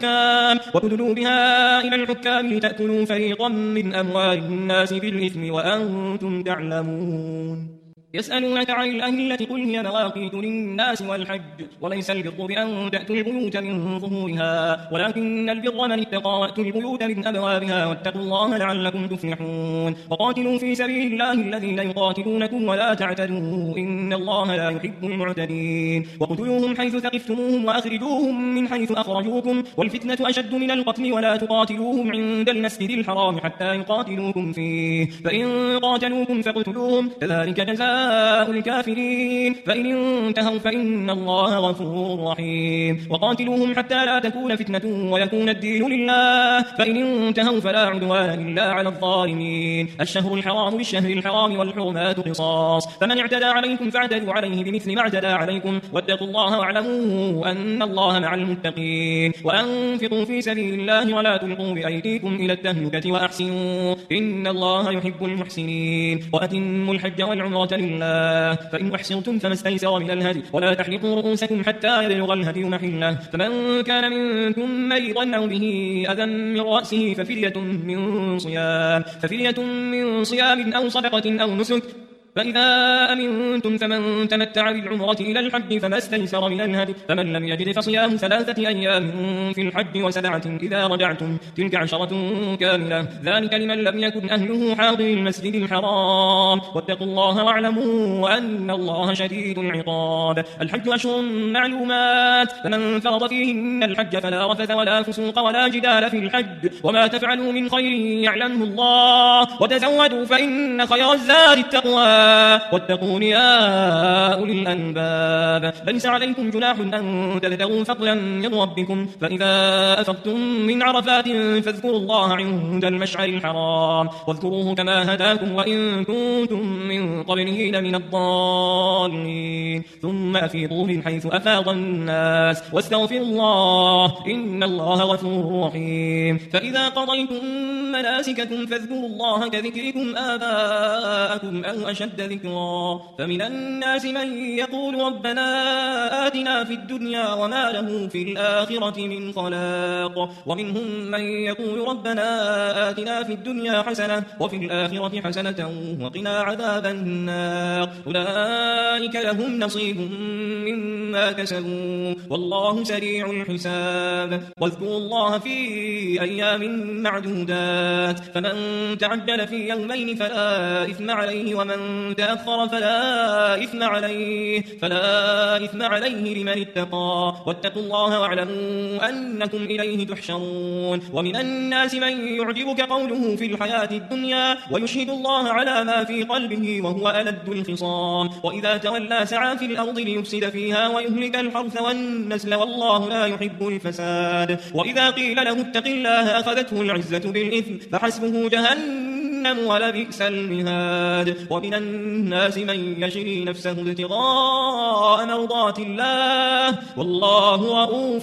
إلى الحكام لتأكلوا فريقا من أموال الناس بالإثم وأنتم تعلمون يسألونك عن الأهلة قل هي مواقيت للناس والحج وليس البر بأن تأتوا البيوت من ظهورها ولكن البر من اتقى وأتوا البيوت من أبوابها واتقوا الله لعلكم تفلحون وقاتلوا في سبيل الله الذين يقاتلونكم ولا تعتدوا إن الله لا يحب المعتدين وقتلوهم حيث ثقفتموهم وأخرجوهم من حيث أخرجوكم والفتنة أشد من القتل ولا تقاتلوهم عند المسجد الحرام حتى يقاتلوكم فيه فإن قاتلوكم فاقتلوهم كذلك جزاء الكافرين فإن انتهوا فإن الله غفور رحيم وقاتلوهم حتى لا تكون فتنة ويكون الدين لله فإن انتهوا فلا عدوان إلا على الظالمين الشهر الحرام بالشهر الحرام والحرمات قصاص فمن اعتدى عليكم فاعتدوا عليه بمثل ما اعتدى عليكم واتقوا الله واعلموا أن الله مع المتقين وأنفقوا في سبيل الله ولا تلقوا بأيديكم إلى التهلكة وأحسنوا إن الله يحب المحسنين وأتموا الحج والعمرة لله فإن أحسنتم فما استيسر من الهدي ولا تحلقوا رؤوسكم حتى يبلغ الهدي محله فمن كان منكم مريضا أو به أذى من رأسه ففدية من صيام أو صدقة أو نسك فإذا أمنتم فمن تمتع بالعمرة إلى الحج فما استيسر من الهدي فمن لم يجد فصيام 3 أيام في الحج و7 إذا رجعتم تلك 10 كاملة ذلك لمن لم يكن أهله حاضر المسجد الحرام واتقوا الله واعلموا أن الله شديد العقاب الحج أشهر معلومات فمن فرض فيهن الحج فلا رفث ولا فسوق ولا جدال في الحج وما تفعلوا من خير يعلمه الله وتزودوا فإن خير الزاد التقوى واتقون يا أولي الألباب ليس عليكم جناح أن تبتغوا فضلا من ربكم فإذا أفضتم من عرفات فاذكروا الله عند المشعر الحرام واذكروه كما هداكم وإن كنتم من قبله لمن الضالين ثم أفيضوا من حيث أفاض الناس واستغفروا الله إن الله غفور رحيم فإذا قضيتم مناسككم فاذكروا الله كذكركم آباءكم أو أشد ذكرا فمن الناس من يقول ربنا آتنا في الدنيا وما له في الآخرة من خلاق ومنهم من يقول ربنا آتنا في الدنيا حسنة وفي الآخرة حسنة وقنا عذاب النار أولئك لهم نصيب مما كسبوا والله سريع الحساب واذكروا الله في أيام معدودات فمن تعجل في يومين فلا إثم عليه ومن تأخر فلا إثم عليه لمن اتقى واتقوا الله واعلموا أنكم إليه تحشرون ومن الناس من يعجبك قوله في الحياة الدنيا ويشهد الله على ما في قلبه وهو ألد الخصام وإذا تولى سعى في الأرض ليفسد فيها ويهلك الحرث والنسل والله لا يحب الفساد وإذا قيل له اتق الله أخذته العزة بالإثم فحسبه جهنم ولبئس المهاد ومن الناس من يشري نفسه ابتغاء مرضات الله والله رؤوف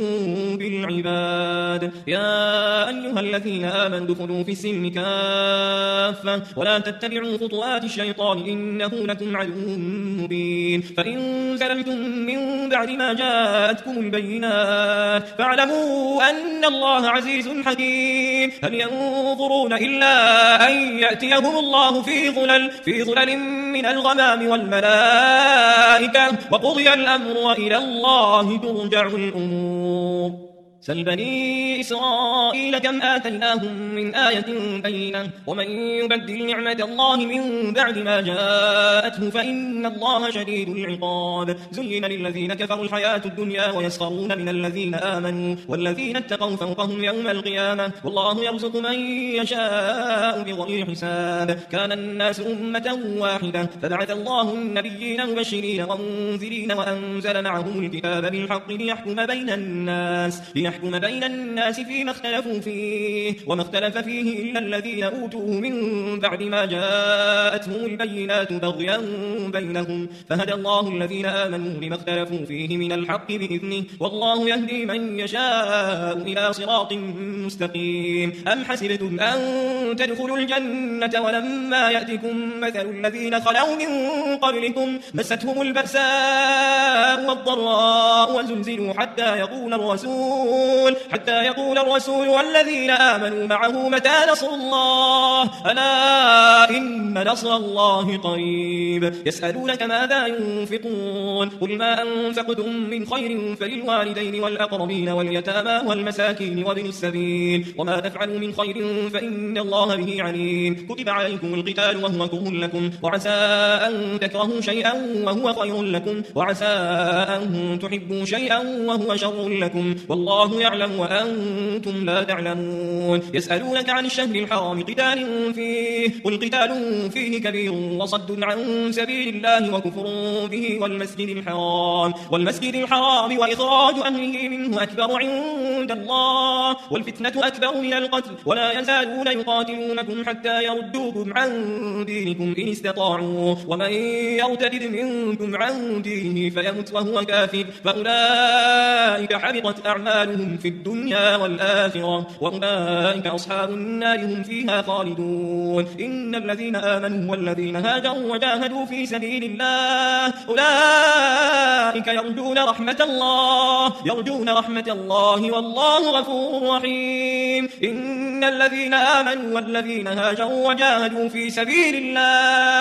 بالعباد يا أيها الذين آمنوا ادخلوا في السلم كافة ولا تتبعوا خطوات الشيطان إنه لكم عدو مبين فإن زللتم من بعد ما جاءتكم البينات فاعلموا أن الله عزيز حكيم هل ينظرون إلا أن يأتيهم الله في ظلل من الغمام والملائكة وقضي الأمر وإلى الله ترجع الأمور سل بني إسرائيل كم آتيناهم من آية بينة ومن يبدل نعمة الله من بعد ما جاءته فإن الله شديد العقاب زين للذين كفروا الحياة الدنيا ويسخرون من الذين آمنوا والذين اتقوا فوقهم يوم القيامة والله يرزق من يشاء بغير حساب كان الناس أمة واحدة فبعث الله النبيين مبشرين ومنذرين وأنزل معهم الكتاب بالحق ليحكم بين الناس فيما اختلفوا فيه وما اختلف فيه إلا الذين أوتوه من بعد ما جاءتهم البينات بغيا بينهم فهدى الله الذين آمنوا لما اختلفوا فيه من الحق بإذنه والله يهدي من يشاء إلى صراط مستقيم أم حسبتم أن تدخلوا الجنة ولما يأتكم مثل الذين خلوا من قبلكم مستهم البأساء والضراء وزلزلوا حتى يقول الرسول حتى يقول الرسول والذين آمنوا معه متى نصر الله ألا إن نصر الله قريب يسألونك ماذا ينفقون قل ما أنفقتم من خير فللوالدين والأقربين واليتامى والمساكين وابن السبيل وما تفعلوا من خير فإن الله به عليم كتب عليكم القتال وهو كره لكم وعسى أن تكرهوا شيئا وهو خير لكم وعسى أن تحبوا شيئا وهو شر لكم والله يعلم وأنتم لا تعلمون يسألونك عن الشهر الحرام قتال فيه قل قتال فيه كبير وصد عن سبيل الله وكفر به والمسجد الحرام وإخراج أهله منه أكبر عند الله والفتنة أكبر من القتل ولا يزالون يقاتلونكم حتى يردوكم عن دينكم إن استطاعوا ومن يرتد منكم عن دينه فيمت وهو كافر فأولئك حبطت أعمالهم في الدنيا والآخرة وأولئك أصحاب النار هم فيها خالدون إن الذين آمنوا والذين هاجروا وجاهدوا في سبيل الله أولئك يرجون رحمة الله والله غفور رحيم إن الذين آمنوا والذين هاجروا وجاهدوا في سبيل الله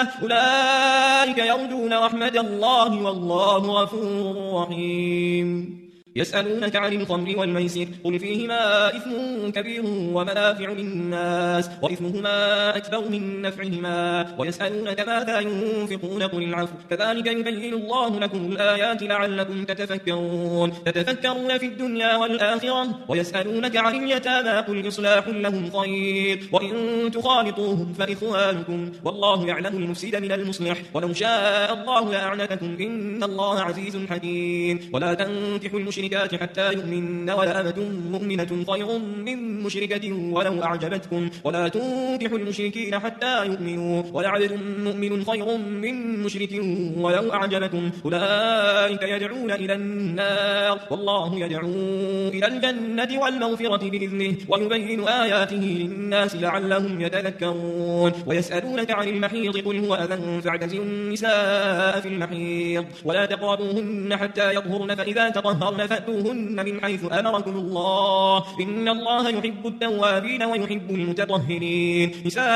أولئك يرجون رحمة الله والله غفور رحيم يسألونك عن الخمر والميسر قل فيهما إثم كبير ومنافع للناس وإثمهما أكبر من نفعهما ويسألونك ماذا ينفقون قل العفو كذلك يبين الله لكم الآيات لعلكم تتفكرون في الدنيا والآخرة ويسألونك عن اليتامى قل إصلاح لهم خير وإن تخالطوهم فإخوانكم والله يعلم المفسد من المصلح ولو شاء الله لأعنتكم إن الله عزيز حكيم ولا تنكحوا المشركين حتى يؤمن ولأمة مؤمنة خير من مشركة ولو أعجبتكم ولا تنكحوا المشركين حتى يؤمنوا ولعبد مؤمن خير من مشرك ولو أعجبكم أولئك يدعون إلى النار والله يدعو إلى الجنة والمغفرة بإذنه ويبين آياته للناس لعلهم يتذكرون ويسألونك عن المحيض قل هو أذى فاعتزلوا النساء في المحيض ولا تقربوهن حتى يطهرن فإذا تطهرن فأتوهن من حيث أمركم الله إن الله يحب التوابين ويحب المتطهرين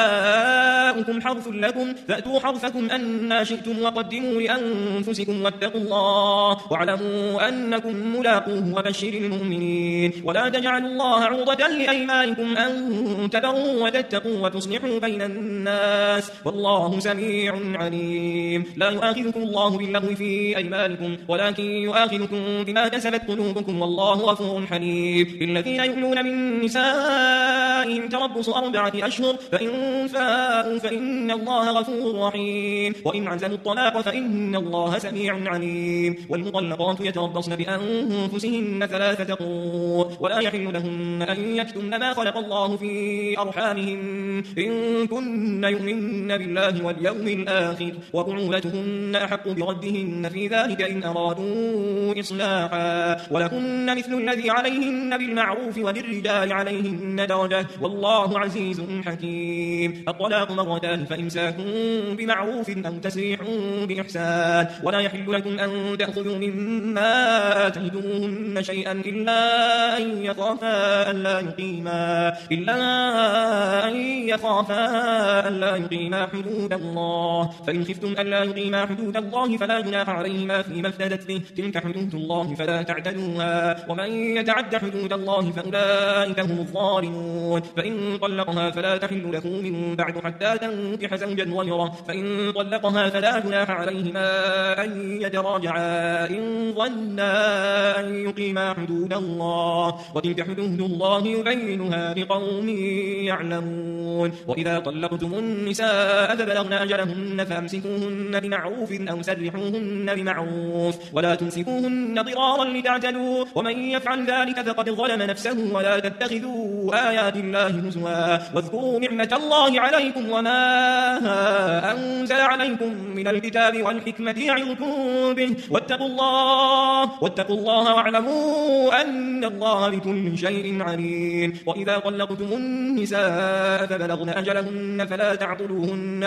نساؤكم حرث لكم فأتوا حرثكم أن شئتم وقدموا لأنفسكم واتقوا الله واعلموا أنكم ملاقوه وبشر المؤمنين ولا تجعلوا الله عرضة لأيمانكم أن تبروا وتتقوا وتصلحوا بين الناس والله سميع عليم لا يؤاخذكم الله باللغو في أيمانكم ولكن يؤاخذكم بما كسبت قلوبكم والله غفور حليم للذين يؤلون من نسائهم تربص 4 أشهر فإن فاءوا فإن الله غفور رحيم وإن عزموا الطلاق فإن الله سميع عليم والمطلقات يتربصن بأنفسهن 3 قروء ولا يحل لهن أن يكتمن ما خلق الله في أرحامهن إن كن يؤمن بالله واليوم الآخر وبعولتهن أحق بردهن في ذلك إن أرادوا إصلاحا ولكن مثل الذي عليهن بالمعروف وللرجال عليهن درجة والله عزيز حكيم الطلاق 2 فإمساك بمعروف أو تسريح بإحسان ولا يحل لكم أن تأخذوا مما آتيتموهن شيئا إلا أن يخافا ألا يقيما حدود الله فإن خفتم ألا يقيما حدود الله فلا جناح عليهما فيما افتدت به تلك حدود الله فلا تعتدوها ومن يتعد حدود الله فأولئك هم الظالمون فإن طلقها فلا تحل له من بعد حتى تنكح زوجا غيره فإن طلقها فلا جناح عليهما أن يتراجعا إن ظنا أن يقيما حدود الله وتلك حدود الله يبينها لقوم يعلمون وإذا طلقتم النساء فبلغن أجلهن فأمسكوهن بمعروف أو سرحوهن بمعروف ولا تمسكوهن ضرارا لتعتدوا ومن يفعل ذلك فقد ظلم نفسه ولا تتخذوا آيات الله هزوا واذكروا نعمة الله عليكم وما أنزل عليكم من الكتاب والحكمة يعظكم به واتقوا الله واعلموا أن الله بكل شيء عليم وإذا طلقتم النساء بلغن أجلهن فلا تعطلوهن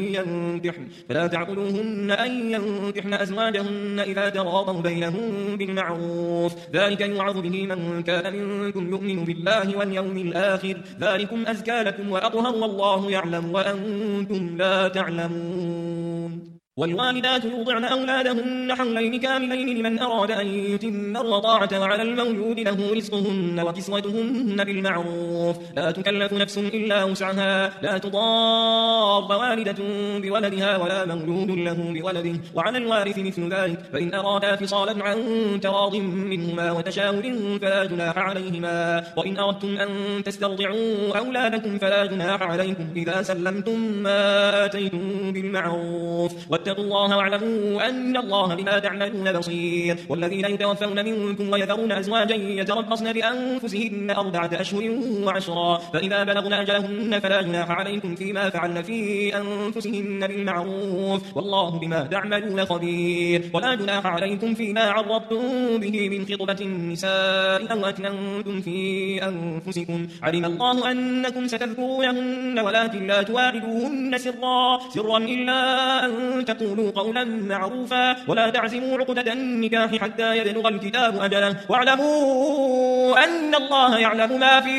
أن ينكحن أزواجهن إذا تراضوا بينهم بالمعروف ذلك يوعظ به من كان منكم يؤمن بالله واليوم الآخر ذلكم أزكى لكم وأطهر والله يعلم وأنتم لا تعلمون والوالدات يرضعن أولادهن حولين كاملين لمن أراد أن يتم الرضاعة وعلى المولود له رزقهن وكسوتهن بالمعروف لا تكلف نفس إلا وسعها لا تضار والدة بولدها ولا مولود له بولده وعلى الوارث مثل ذلك فإن أرادا فصالا عن تراض منهما وتشاور فلا جناح عليهما وإن أردتم أن تسترضعوا أولادكم فلا جناح عليكم إذا سلمتم ما آتيتم بالمعروف واتقوا الله واعلموا أن الله بما تعملون بصير والذين يتوفون منكم ويذرون أزواجا يتربصن بأنفسهن 4 أشهر وعشرا فإذا بلغن أجلهن فلا جناح عليكم فيما فعلن في أنفسهن بالمعروف والله بما تعملون خبير ولا جناح عليكم فيما عرضتم به من خطبة النساء أو أكننتم في أنفسكم علم الله أنكم ستذكرونهن ولكن لا تواعدوهن سرا إلا أن تقولوا قولا معروفا ولا تعزموا عقدة النكاح حتى يبلغ الكتاب أجله واعلموا أن الله يعلم ما في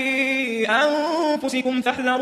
أنفسكم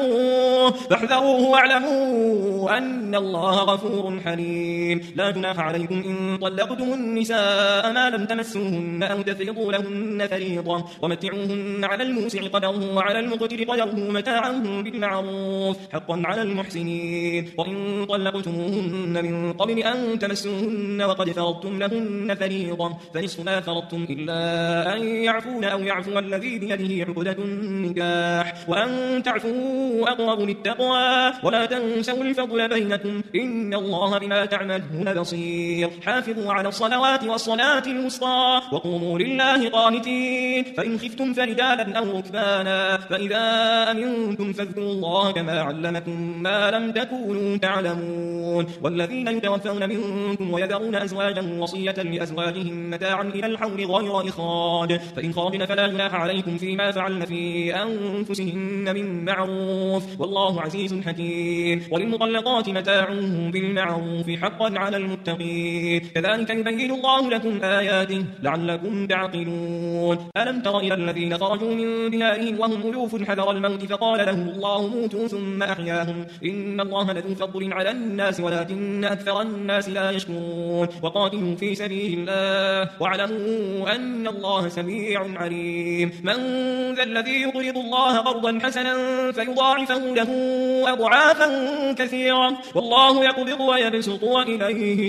فاحذروه واعلموا أن الله غفور حليم لا جناح عليكم إن طلقتم النساء ما لم تمسوهن أو تفرضوا لهن فريضة ومتعوهن على الموسع قدره وعلى المقتر قدره متاعا بالمعروف حقا على المحسنين وإن طلقتموهن من قبل أن تمسوهن وقد فرضتم لهن فريضة فنصف ما فرضتم إلا أن يعفون أو يعفو الذي بيده عقدة النكاح وأن تعفوا أقرب للتقوى ولا تنسوا الفضل بينكم إن الله بما تعملون بصير حافظوا على الصلوات والصلاة الوسطى وقوموا لله قانتين فإن خفتم فرجالا أو ركبانا فإذا أمنتم فاذكروا الله كما علمكم ما لم تكونوا تعلمون والذين يتوفون منكم ويذرون أزواجا وصية لأزواجهم متاعا إلى الحول غير إخراج فإن خرجن فلا جناح عليكم فيما فعلن في أنفسهن من معروف والله عزيز حكيم وللمطلقات متاع بالمعروف حقا على المتقين كذلك يبين الله لكم آياته لعلكم تعقلون ألم تر إلى الذين خرجوا من ديارهم وهم ألوف حذر الموت فقال لهم الله موتوا ثم أحياهم إن الله لذو فضل على الناس ولكن أكثر الناس لا يشكرون وقاتلوا في سبيل الله واعلموا أن الله سميع عليم من ذا الذي يقرض الله قرضا حسنا فيضاعفه له أضعافا كثيرا والله يقبض ويبسط وإليه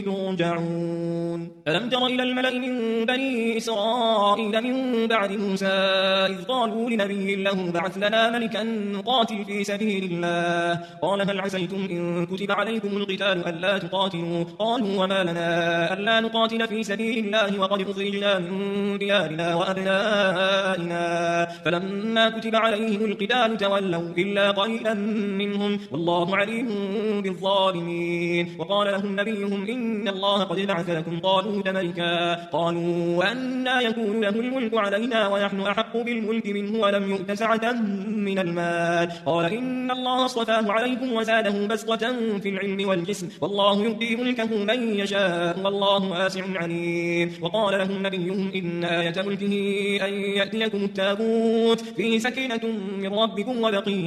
ترجعون ألم تر إلى الملأ من بني إسرائيل من بعد موسى إذ قالوا لنبي له بعث لنا ملكا نقاتل في سبيل الله قال هل عسيتم إن كتب عليكم القتال ألا تقاتلوا قالوا وما لنا ألا نقاتل في سبيل الله وقد أخرجنا من ديارنا وأبنائنا فلما كتب عليهم القتال تولوا إلا قليلا منهم والله عليم بالظالمين وقال لهم نبيهم إن الله قد بعث لكم طالوت ملكا قالوا أنى يكون له الملك علينا ونحن أحق بالملك منه ولم يؤت سعة من المال قال إن الله اصطفاه عليكم وزاده بسطة في العلم والجسم والله يؤتي ملكه من يشاء والله واسع عليم وقال لهم نبيهم إن آية ملكه أن يأتيكم التابوت فيه سكينة من ربكم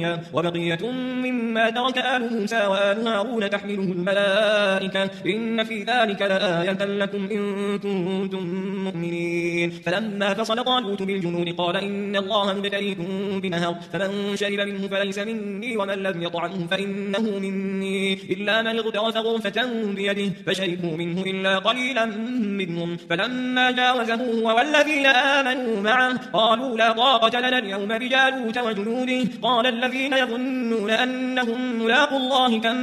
وبقية مما ترك آل موسى وآل هارون تحمله الملائكة إن في ذلك لآية لكم إن كنتم مؤمنين فلما فصل طالوت بالجنود قال إن الله مبتليكم بنهر فمن شرب منه فليس مني ومن لم يطعمه فإنه مني إلا من اغترف غرفة بيده فشربوا منه إلا قليلا منهم فلما جاوزه هو والذين آمنوا معه قالوا لا طاقة لنا اليوم بجالوت وجنوده قال الذين يظنون أنهم ملاقوا الله كم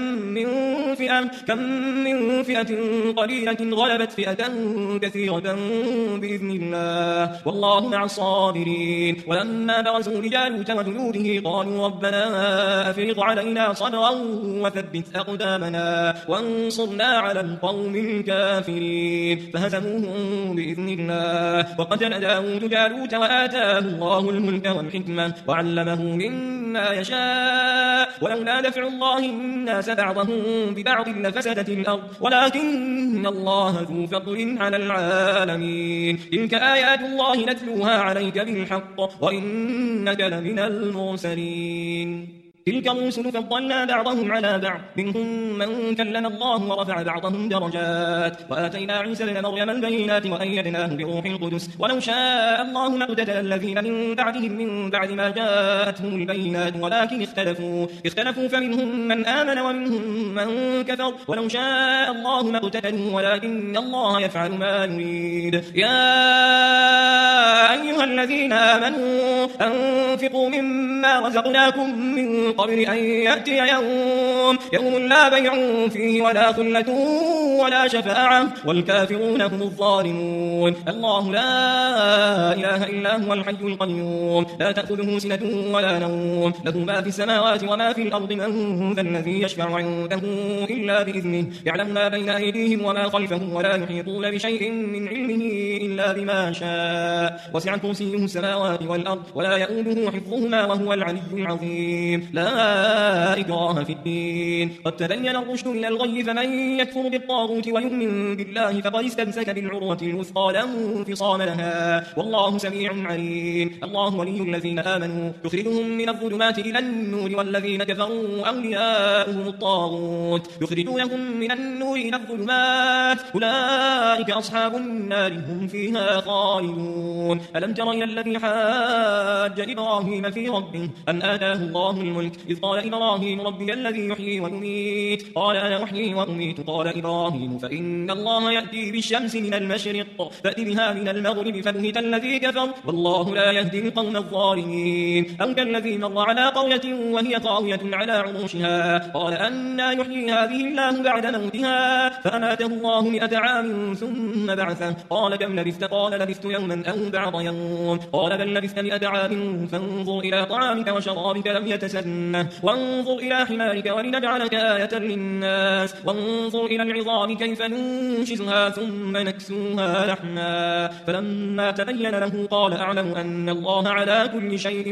من فئة قليلة غلبت فئة كثيرة بإذن الله والله مع الصابرين ولما برزوا لجالوت وجنوده قالوا ربنا أفرغ علينا صبرا وثبت أقدامنا وانصرنا على القوم الكافرين فهزموهم بإذن الله وقتل داود جالوت وآتاه الله الملك والحكمة وعلمه مما يشاء ولولا دفع الله الناس بعضهم ببعض لفسدت الأرض ولكن الله ذو فضل على العالمين. تلك آيات الله نتلوها عليك بالحق وإنك لمن المرسلين. تلك الرسل فضلنا بعضهم على بعض منهم من كلم الله ورفع بعضهم درجات وآتينا عيسى ابن مريم البينات وأيدناه بروح القدس ولو شاء الله ما اقتتل الذين من بعدهم من بعد ما جاءتهم البينات ولكن اختلفوا فمنهم من آمن ومنهم من كفر ولو شاء الله ما اقتتلوا ولكن الله يفعل ما يريد. يا أيها الذين آمنوا أنفقوا مما رزقناكم من قبل أن يأتي يوم لا بيع فيه ولا خلة ولا شفاعة والكافرون هم الظالمون. الله لا إله إلا هو الحي القيوم لا تأخذه سنة ولا نوم له ما في السماوات وما في الأرض من ذا الذي يشفع عنده إلا بإذنه يعلم ما بين أيديهم وما خلفهم ولا يحيطون بشيء من علمه إلا بما شاء وسع كرسيه السماوات والأرض ولا يؤوده حفظهما وهو العلي العظيم. لا إكراه في الدين قد تبين الرشد من الغي فمن يكفر بالطاغوت ويؤمن بالله فقد استمسك بالعروة الوثقى لا انفصام لها والله سميع عليم. الله ولي الذين آمنوا يخرجهم من الظلمات إلى النور والذين كفروا أولياؤهم الطاغوت يخرجونهم من النور إلى الظلمات أولئك أصحاب النار هم فيها خالدون. ألم تر إلى الذي حاج إبراهيم في ربه أن آتاه الله الملك إذ قال إبراهيم ربي الذي يحيي ويميت قال أنا أحيي وأميت قال إبراهيم فإن الله يأتي بالشمس من المشرق فأت بها من المغرب فبهت الذي كفر والله لا يهدي القوم الظالمين. أو كالذي مر على قرية وهي خاوية على عروشها قال أنى يحيي هذه الله بعد موتها فأماته الله 100 عام ثم بعثه قال كم لبثت قال لبثت يوما أو بعض يوم قال بل لبثت 100 عام فانظر إلى طعامك وشرابك لم يتسنه وانظر إلى حمارك ولنجعلك آية للناس وانظر إلى العظام كيف ننشزها ثم نكسوها لحما فلما تبين له قال أعلم أن الله على كل شيء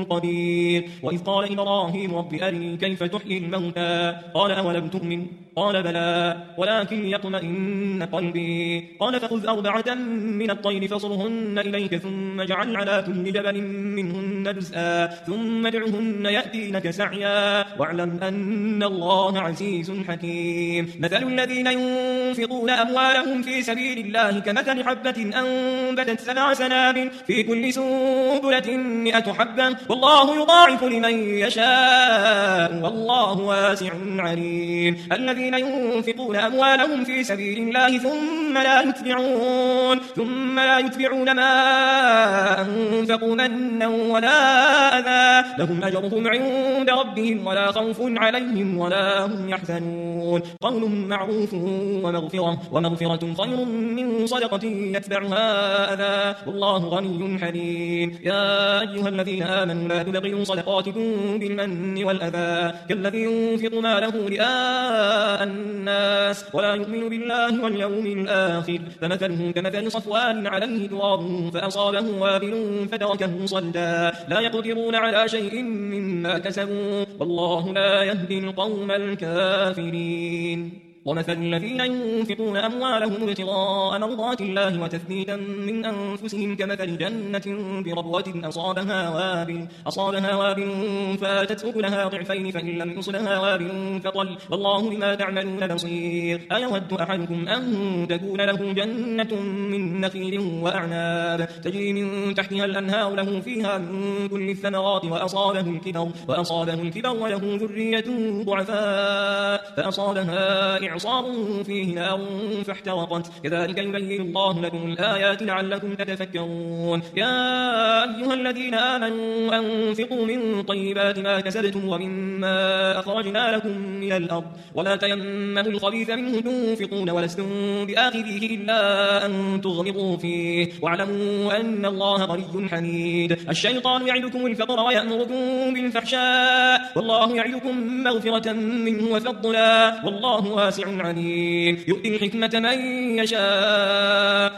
قدير. وإذ قال إبراهيم رب أرني كيف تحيي الموتى قال أولم تؤمن قال بلى ولكن يطمئن قلبي قال فخذ 4 من الطير فصرهن إليك ثم اجعل على كل جبل منهن جزءا ثم ادعهن يأتينك سعيا واعلم أن الله عزيز حكيم. مثل الذين ينفقون أموالهم في سبيل الله كمثل حبة أنبتت 7 سنابل في كل سنبلة 100 حبة والله يضاعف لمن يشاء والله واسع عليم. الذين ينفقون أموالهم في سبيل الله ثم لا يتبعون ما أنفقوا منا ولا أذى لهم أجرهم عند ربهم ولا خوف عليهم ولا هم يحزنون. قول معروف ومغفرة خير من صدقة يتبعها أذى والله غني حليم. يا أيها الذين آمنوا لا تبطلوا صدقاتكم بالمن والأذى كالذي ينفق ماله رئاء الناس ولا يؤمن بالله واليوم الآخر فمثله كمثل صفوان عليه تراب فأصابه وابل فتركه صلدا لا يقدرون على شيء مما كسبوا والله لا يهدي القوم الكافرين. ومثل الذين ينفقون أموالهم ابتغاء مرضات الله وتثبيتا من أنفسهم كمثل جنة بربوة أصابها وابل فآتت أكلها ضعفين فإن لم يصلها وابل فطل والله بما تعملون بصير. أيود أحدكم أن تكون له جنة من نخيل وأعناب تجري من تحتها الأنهار له فيها من كل الثمرات وأصابه الكبر وله ذرية ضعفاء فأصابها إعصار فيه نار فاحترقت كذلك يبين الله لكم الآيات لعلكم تتفكرون. يا أيها الذين آمنوا أنفقوا من طيبات ما كسبتم ومما أخرجنا لكم من الأرض ولا تيمموا الخبيث منه تنفقون ولستم بآخذيه إلا أن تغمضوا فيه واعلموا أن الله غني حميد. الشيطان يعدكم الفقر ويأمركم بالفحشاء والله يعدكم مغفرة منه وفضلا والله واسع عليم. يؤتي الحكمة من يشاء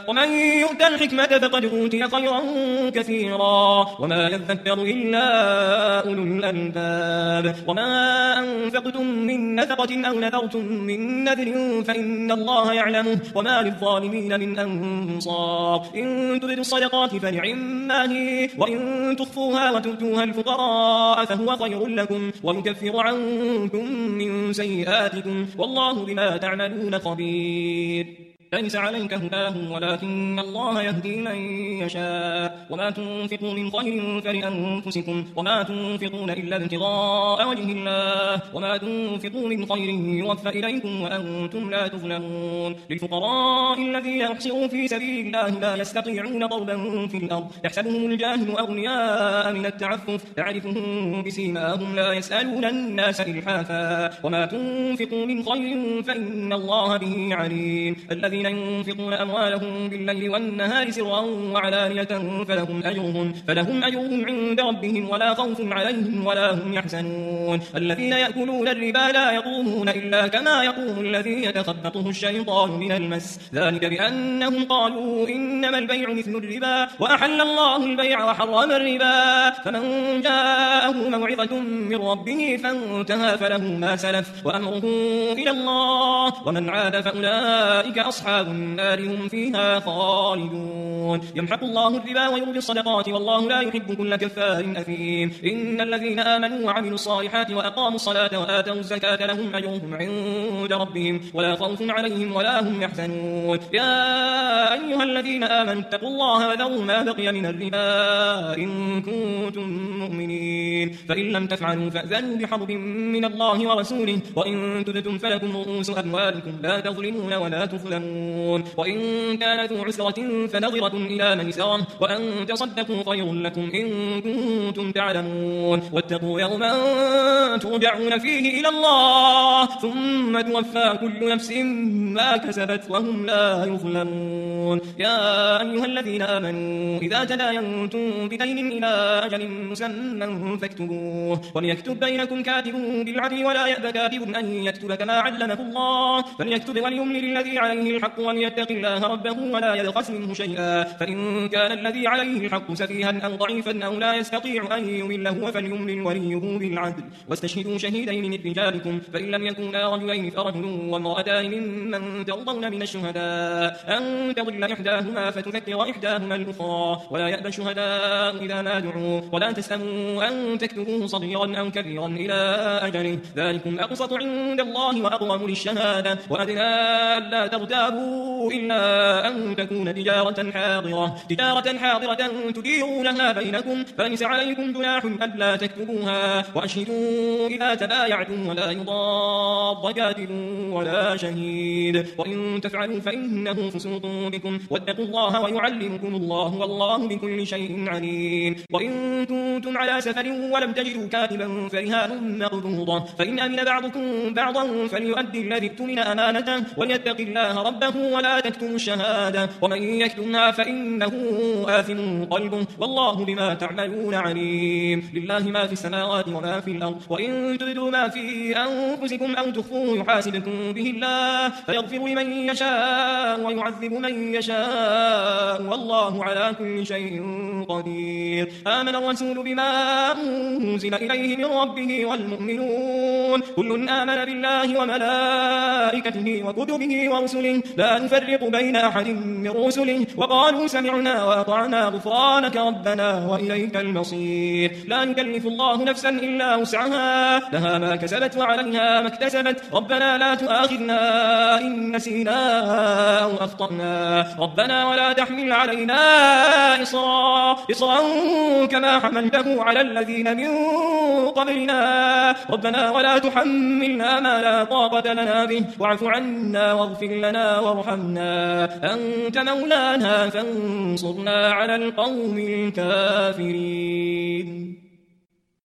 ومن يؤت الحكمة فقد أوتي خيرا كثيرا وما يذكر إلا أولو الألباب وما أنفقتم من نفقة أو نذرتم من نذر فإن الله يعلمه وما للظالمين من أنصار إن تبدوا الصدقات فنعما هي وإن تخفوها وتؤتوها الفقراء فهو خير لكم ويكفر عنكم من سيئاتكم والله بما تعملون خبير ليس عليك هداهم ولكن الله يهدي من يشاء وما تنفقوا من خير فلأنفسكم وما تنفقون إلا ابتغاء وجه الله وما تنفقوا من خير يوفى إليكم وأنتم لا تظلمون للفقراء الذين يحصروا في سبيل الله لا يستطيعون ضربا في الأرض يحسبهم الجاهل أغنياء من التعفف تعرفهم بسيماهم لا يسألون الناس إلحافا وما تنفقوا من خير فإن الله به عليم الذين ينفقون أموالهم بالليل والنهار سرا وعلانية فلهم أجرهم عند ربهم ولا خوف عليهم ولا هم يحزنون الذين يأكلون الربا لا يقومون إلا كما يقوم الذي يتخبطه الشيطان من المس ذلك بأنهم قالوا إنما البيع مثل الربا وأحل الله البيع وحرم الربا فمن جاءه موعظة من ربه فانتهى فله ما سلف وأمره إلى الله ومن عاد فأولئك أصحاب النار هم فيها خالدون يمحق الله الربا ويربي الصدقات والله لا يحب كل كفار أثيم إن الذين آمنوا وعملوا الصالحات وأقاموا الصلاة وآتوا الزكاة لهم أجرهم عند ربهم ولا خوف عليهم ولا هم يحزنون يا أيها الذين آمنوا اتقوا الله وذروا ما بقي من الربا إن كنتم مؤمنين فإن لم تفعلوا فأذنوا بحرب من الله ورسوله وإن تبتم فلكم رؤوس أموالكم لا تظلمون ولا تظلمون وإن كان ذو عسرة فنظرة إلى ميسرة وأن تصدقوا خير لكم إن كنتم تعلمون واتقوا يوما ترجعون فيه إلى الله ثم توفى كل نفس ما كسبت وهم لا يظلمون يا أيها الذين آمنوا إذا تداينتم بدين إلى أجل مسمى فاكتبوه وليكتب بينكم كاتب بالعدل ولا يأبى كاتب أن يكتب كما علمه الله فليكتب وليملل الذي عليه الحق وليتق الله ربه ولا يبخس منه شيئا فإن كان الذي عليه الحق سفيها أو ضعيفا أو لا يستطيع أن يمله فليملل وليه بالعدل واستشهدوا شهيدين من رجالكم فإن لم يكونا رجلين فرجل وامرأتان ممن ترضون من الشهداء أن تضل إحداهما فتذكر إحداهما الأخرى ولا يأبى الشهداء إذا ما دعوا ولا تسأموا أن تكتبوه صغيرا أو كبيرا إلى أجله ذلكم أقسط عند الله وأقوم للشهادة وأدنى ألا ترتابوا إلا أن تكون تجارة حاضرة تديرونها بينكم فليس عليكم جناح ألا تكتبوها وأشهدوا إذا تبايعتم ولا يضار كاتب ولا شهيد وإن تفعلوا فإنه فسوق بكم واتقوا الله ويعلمكم الله والله بكل شيء عليم وإن كنتم على سفر ولم تجدوا كاتبا فرهان مقبوضة فإن أمن بعضكم بعضا فليؤدي الذي اؤتمن أمانته وليتق الله ربه ولا تكتموا الشهادة ومن يكتمها فإنه آثم قلبه والله بما تعملون عليم لله ما في السماوات وما في الأرض وإن تبدوا ما في أنفسكم أو تخفوه يحاسبكم به الله فيغفر لمن يشاء ويعذب من يشاء والله على كل شيء قدير آمن الرسول بما أنزل إليه من ربه والمؤمنون كل آمن بالله وملائكته وكتبه ورسله لا نفرق بين أحد من رسله وقالوا سمعنا وأطعنا غفرانك ربنا وإليك المصير لا يكلف الله نفسا إلا وسعها لها ما كسبت وعليها ما اكتسبت ربنا لا تؤاخذنا إن نسينا أو أخطأنا ربنا ولا تحمل علينا إصرا كما حملته على الذين من قبلنا ربنا ولا تحملنا ما لا طاقة لنا به واعف عنا واغفر لنا وارحمنا أنت مولانا فانصرنا على القوم الكافرين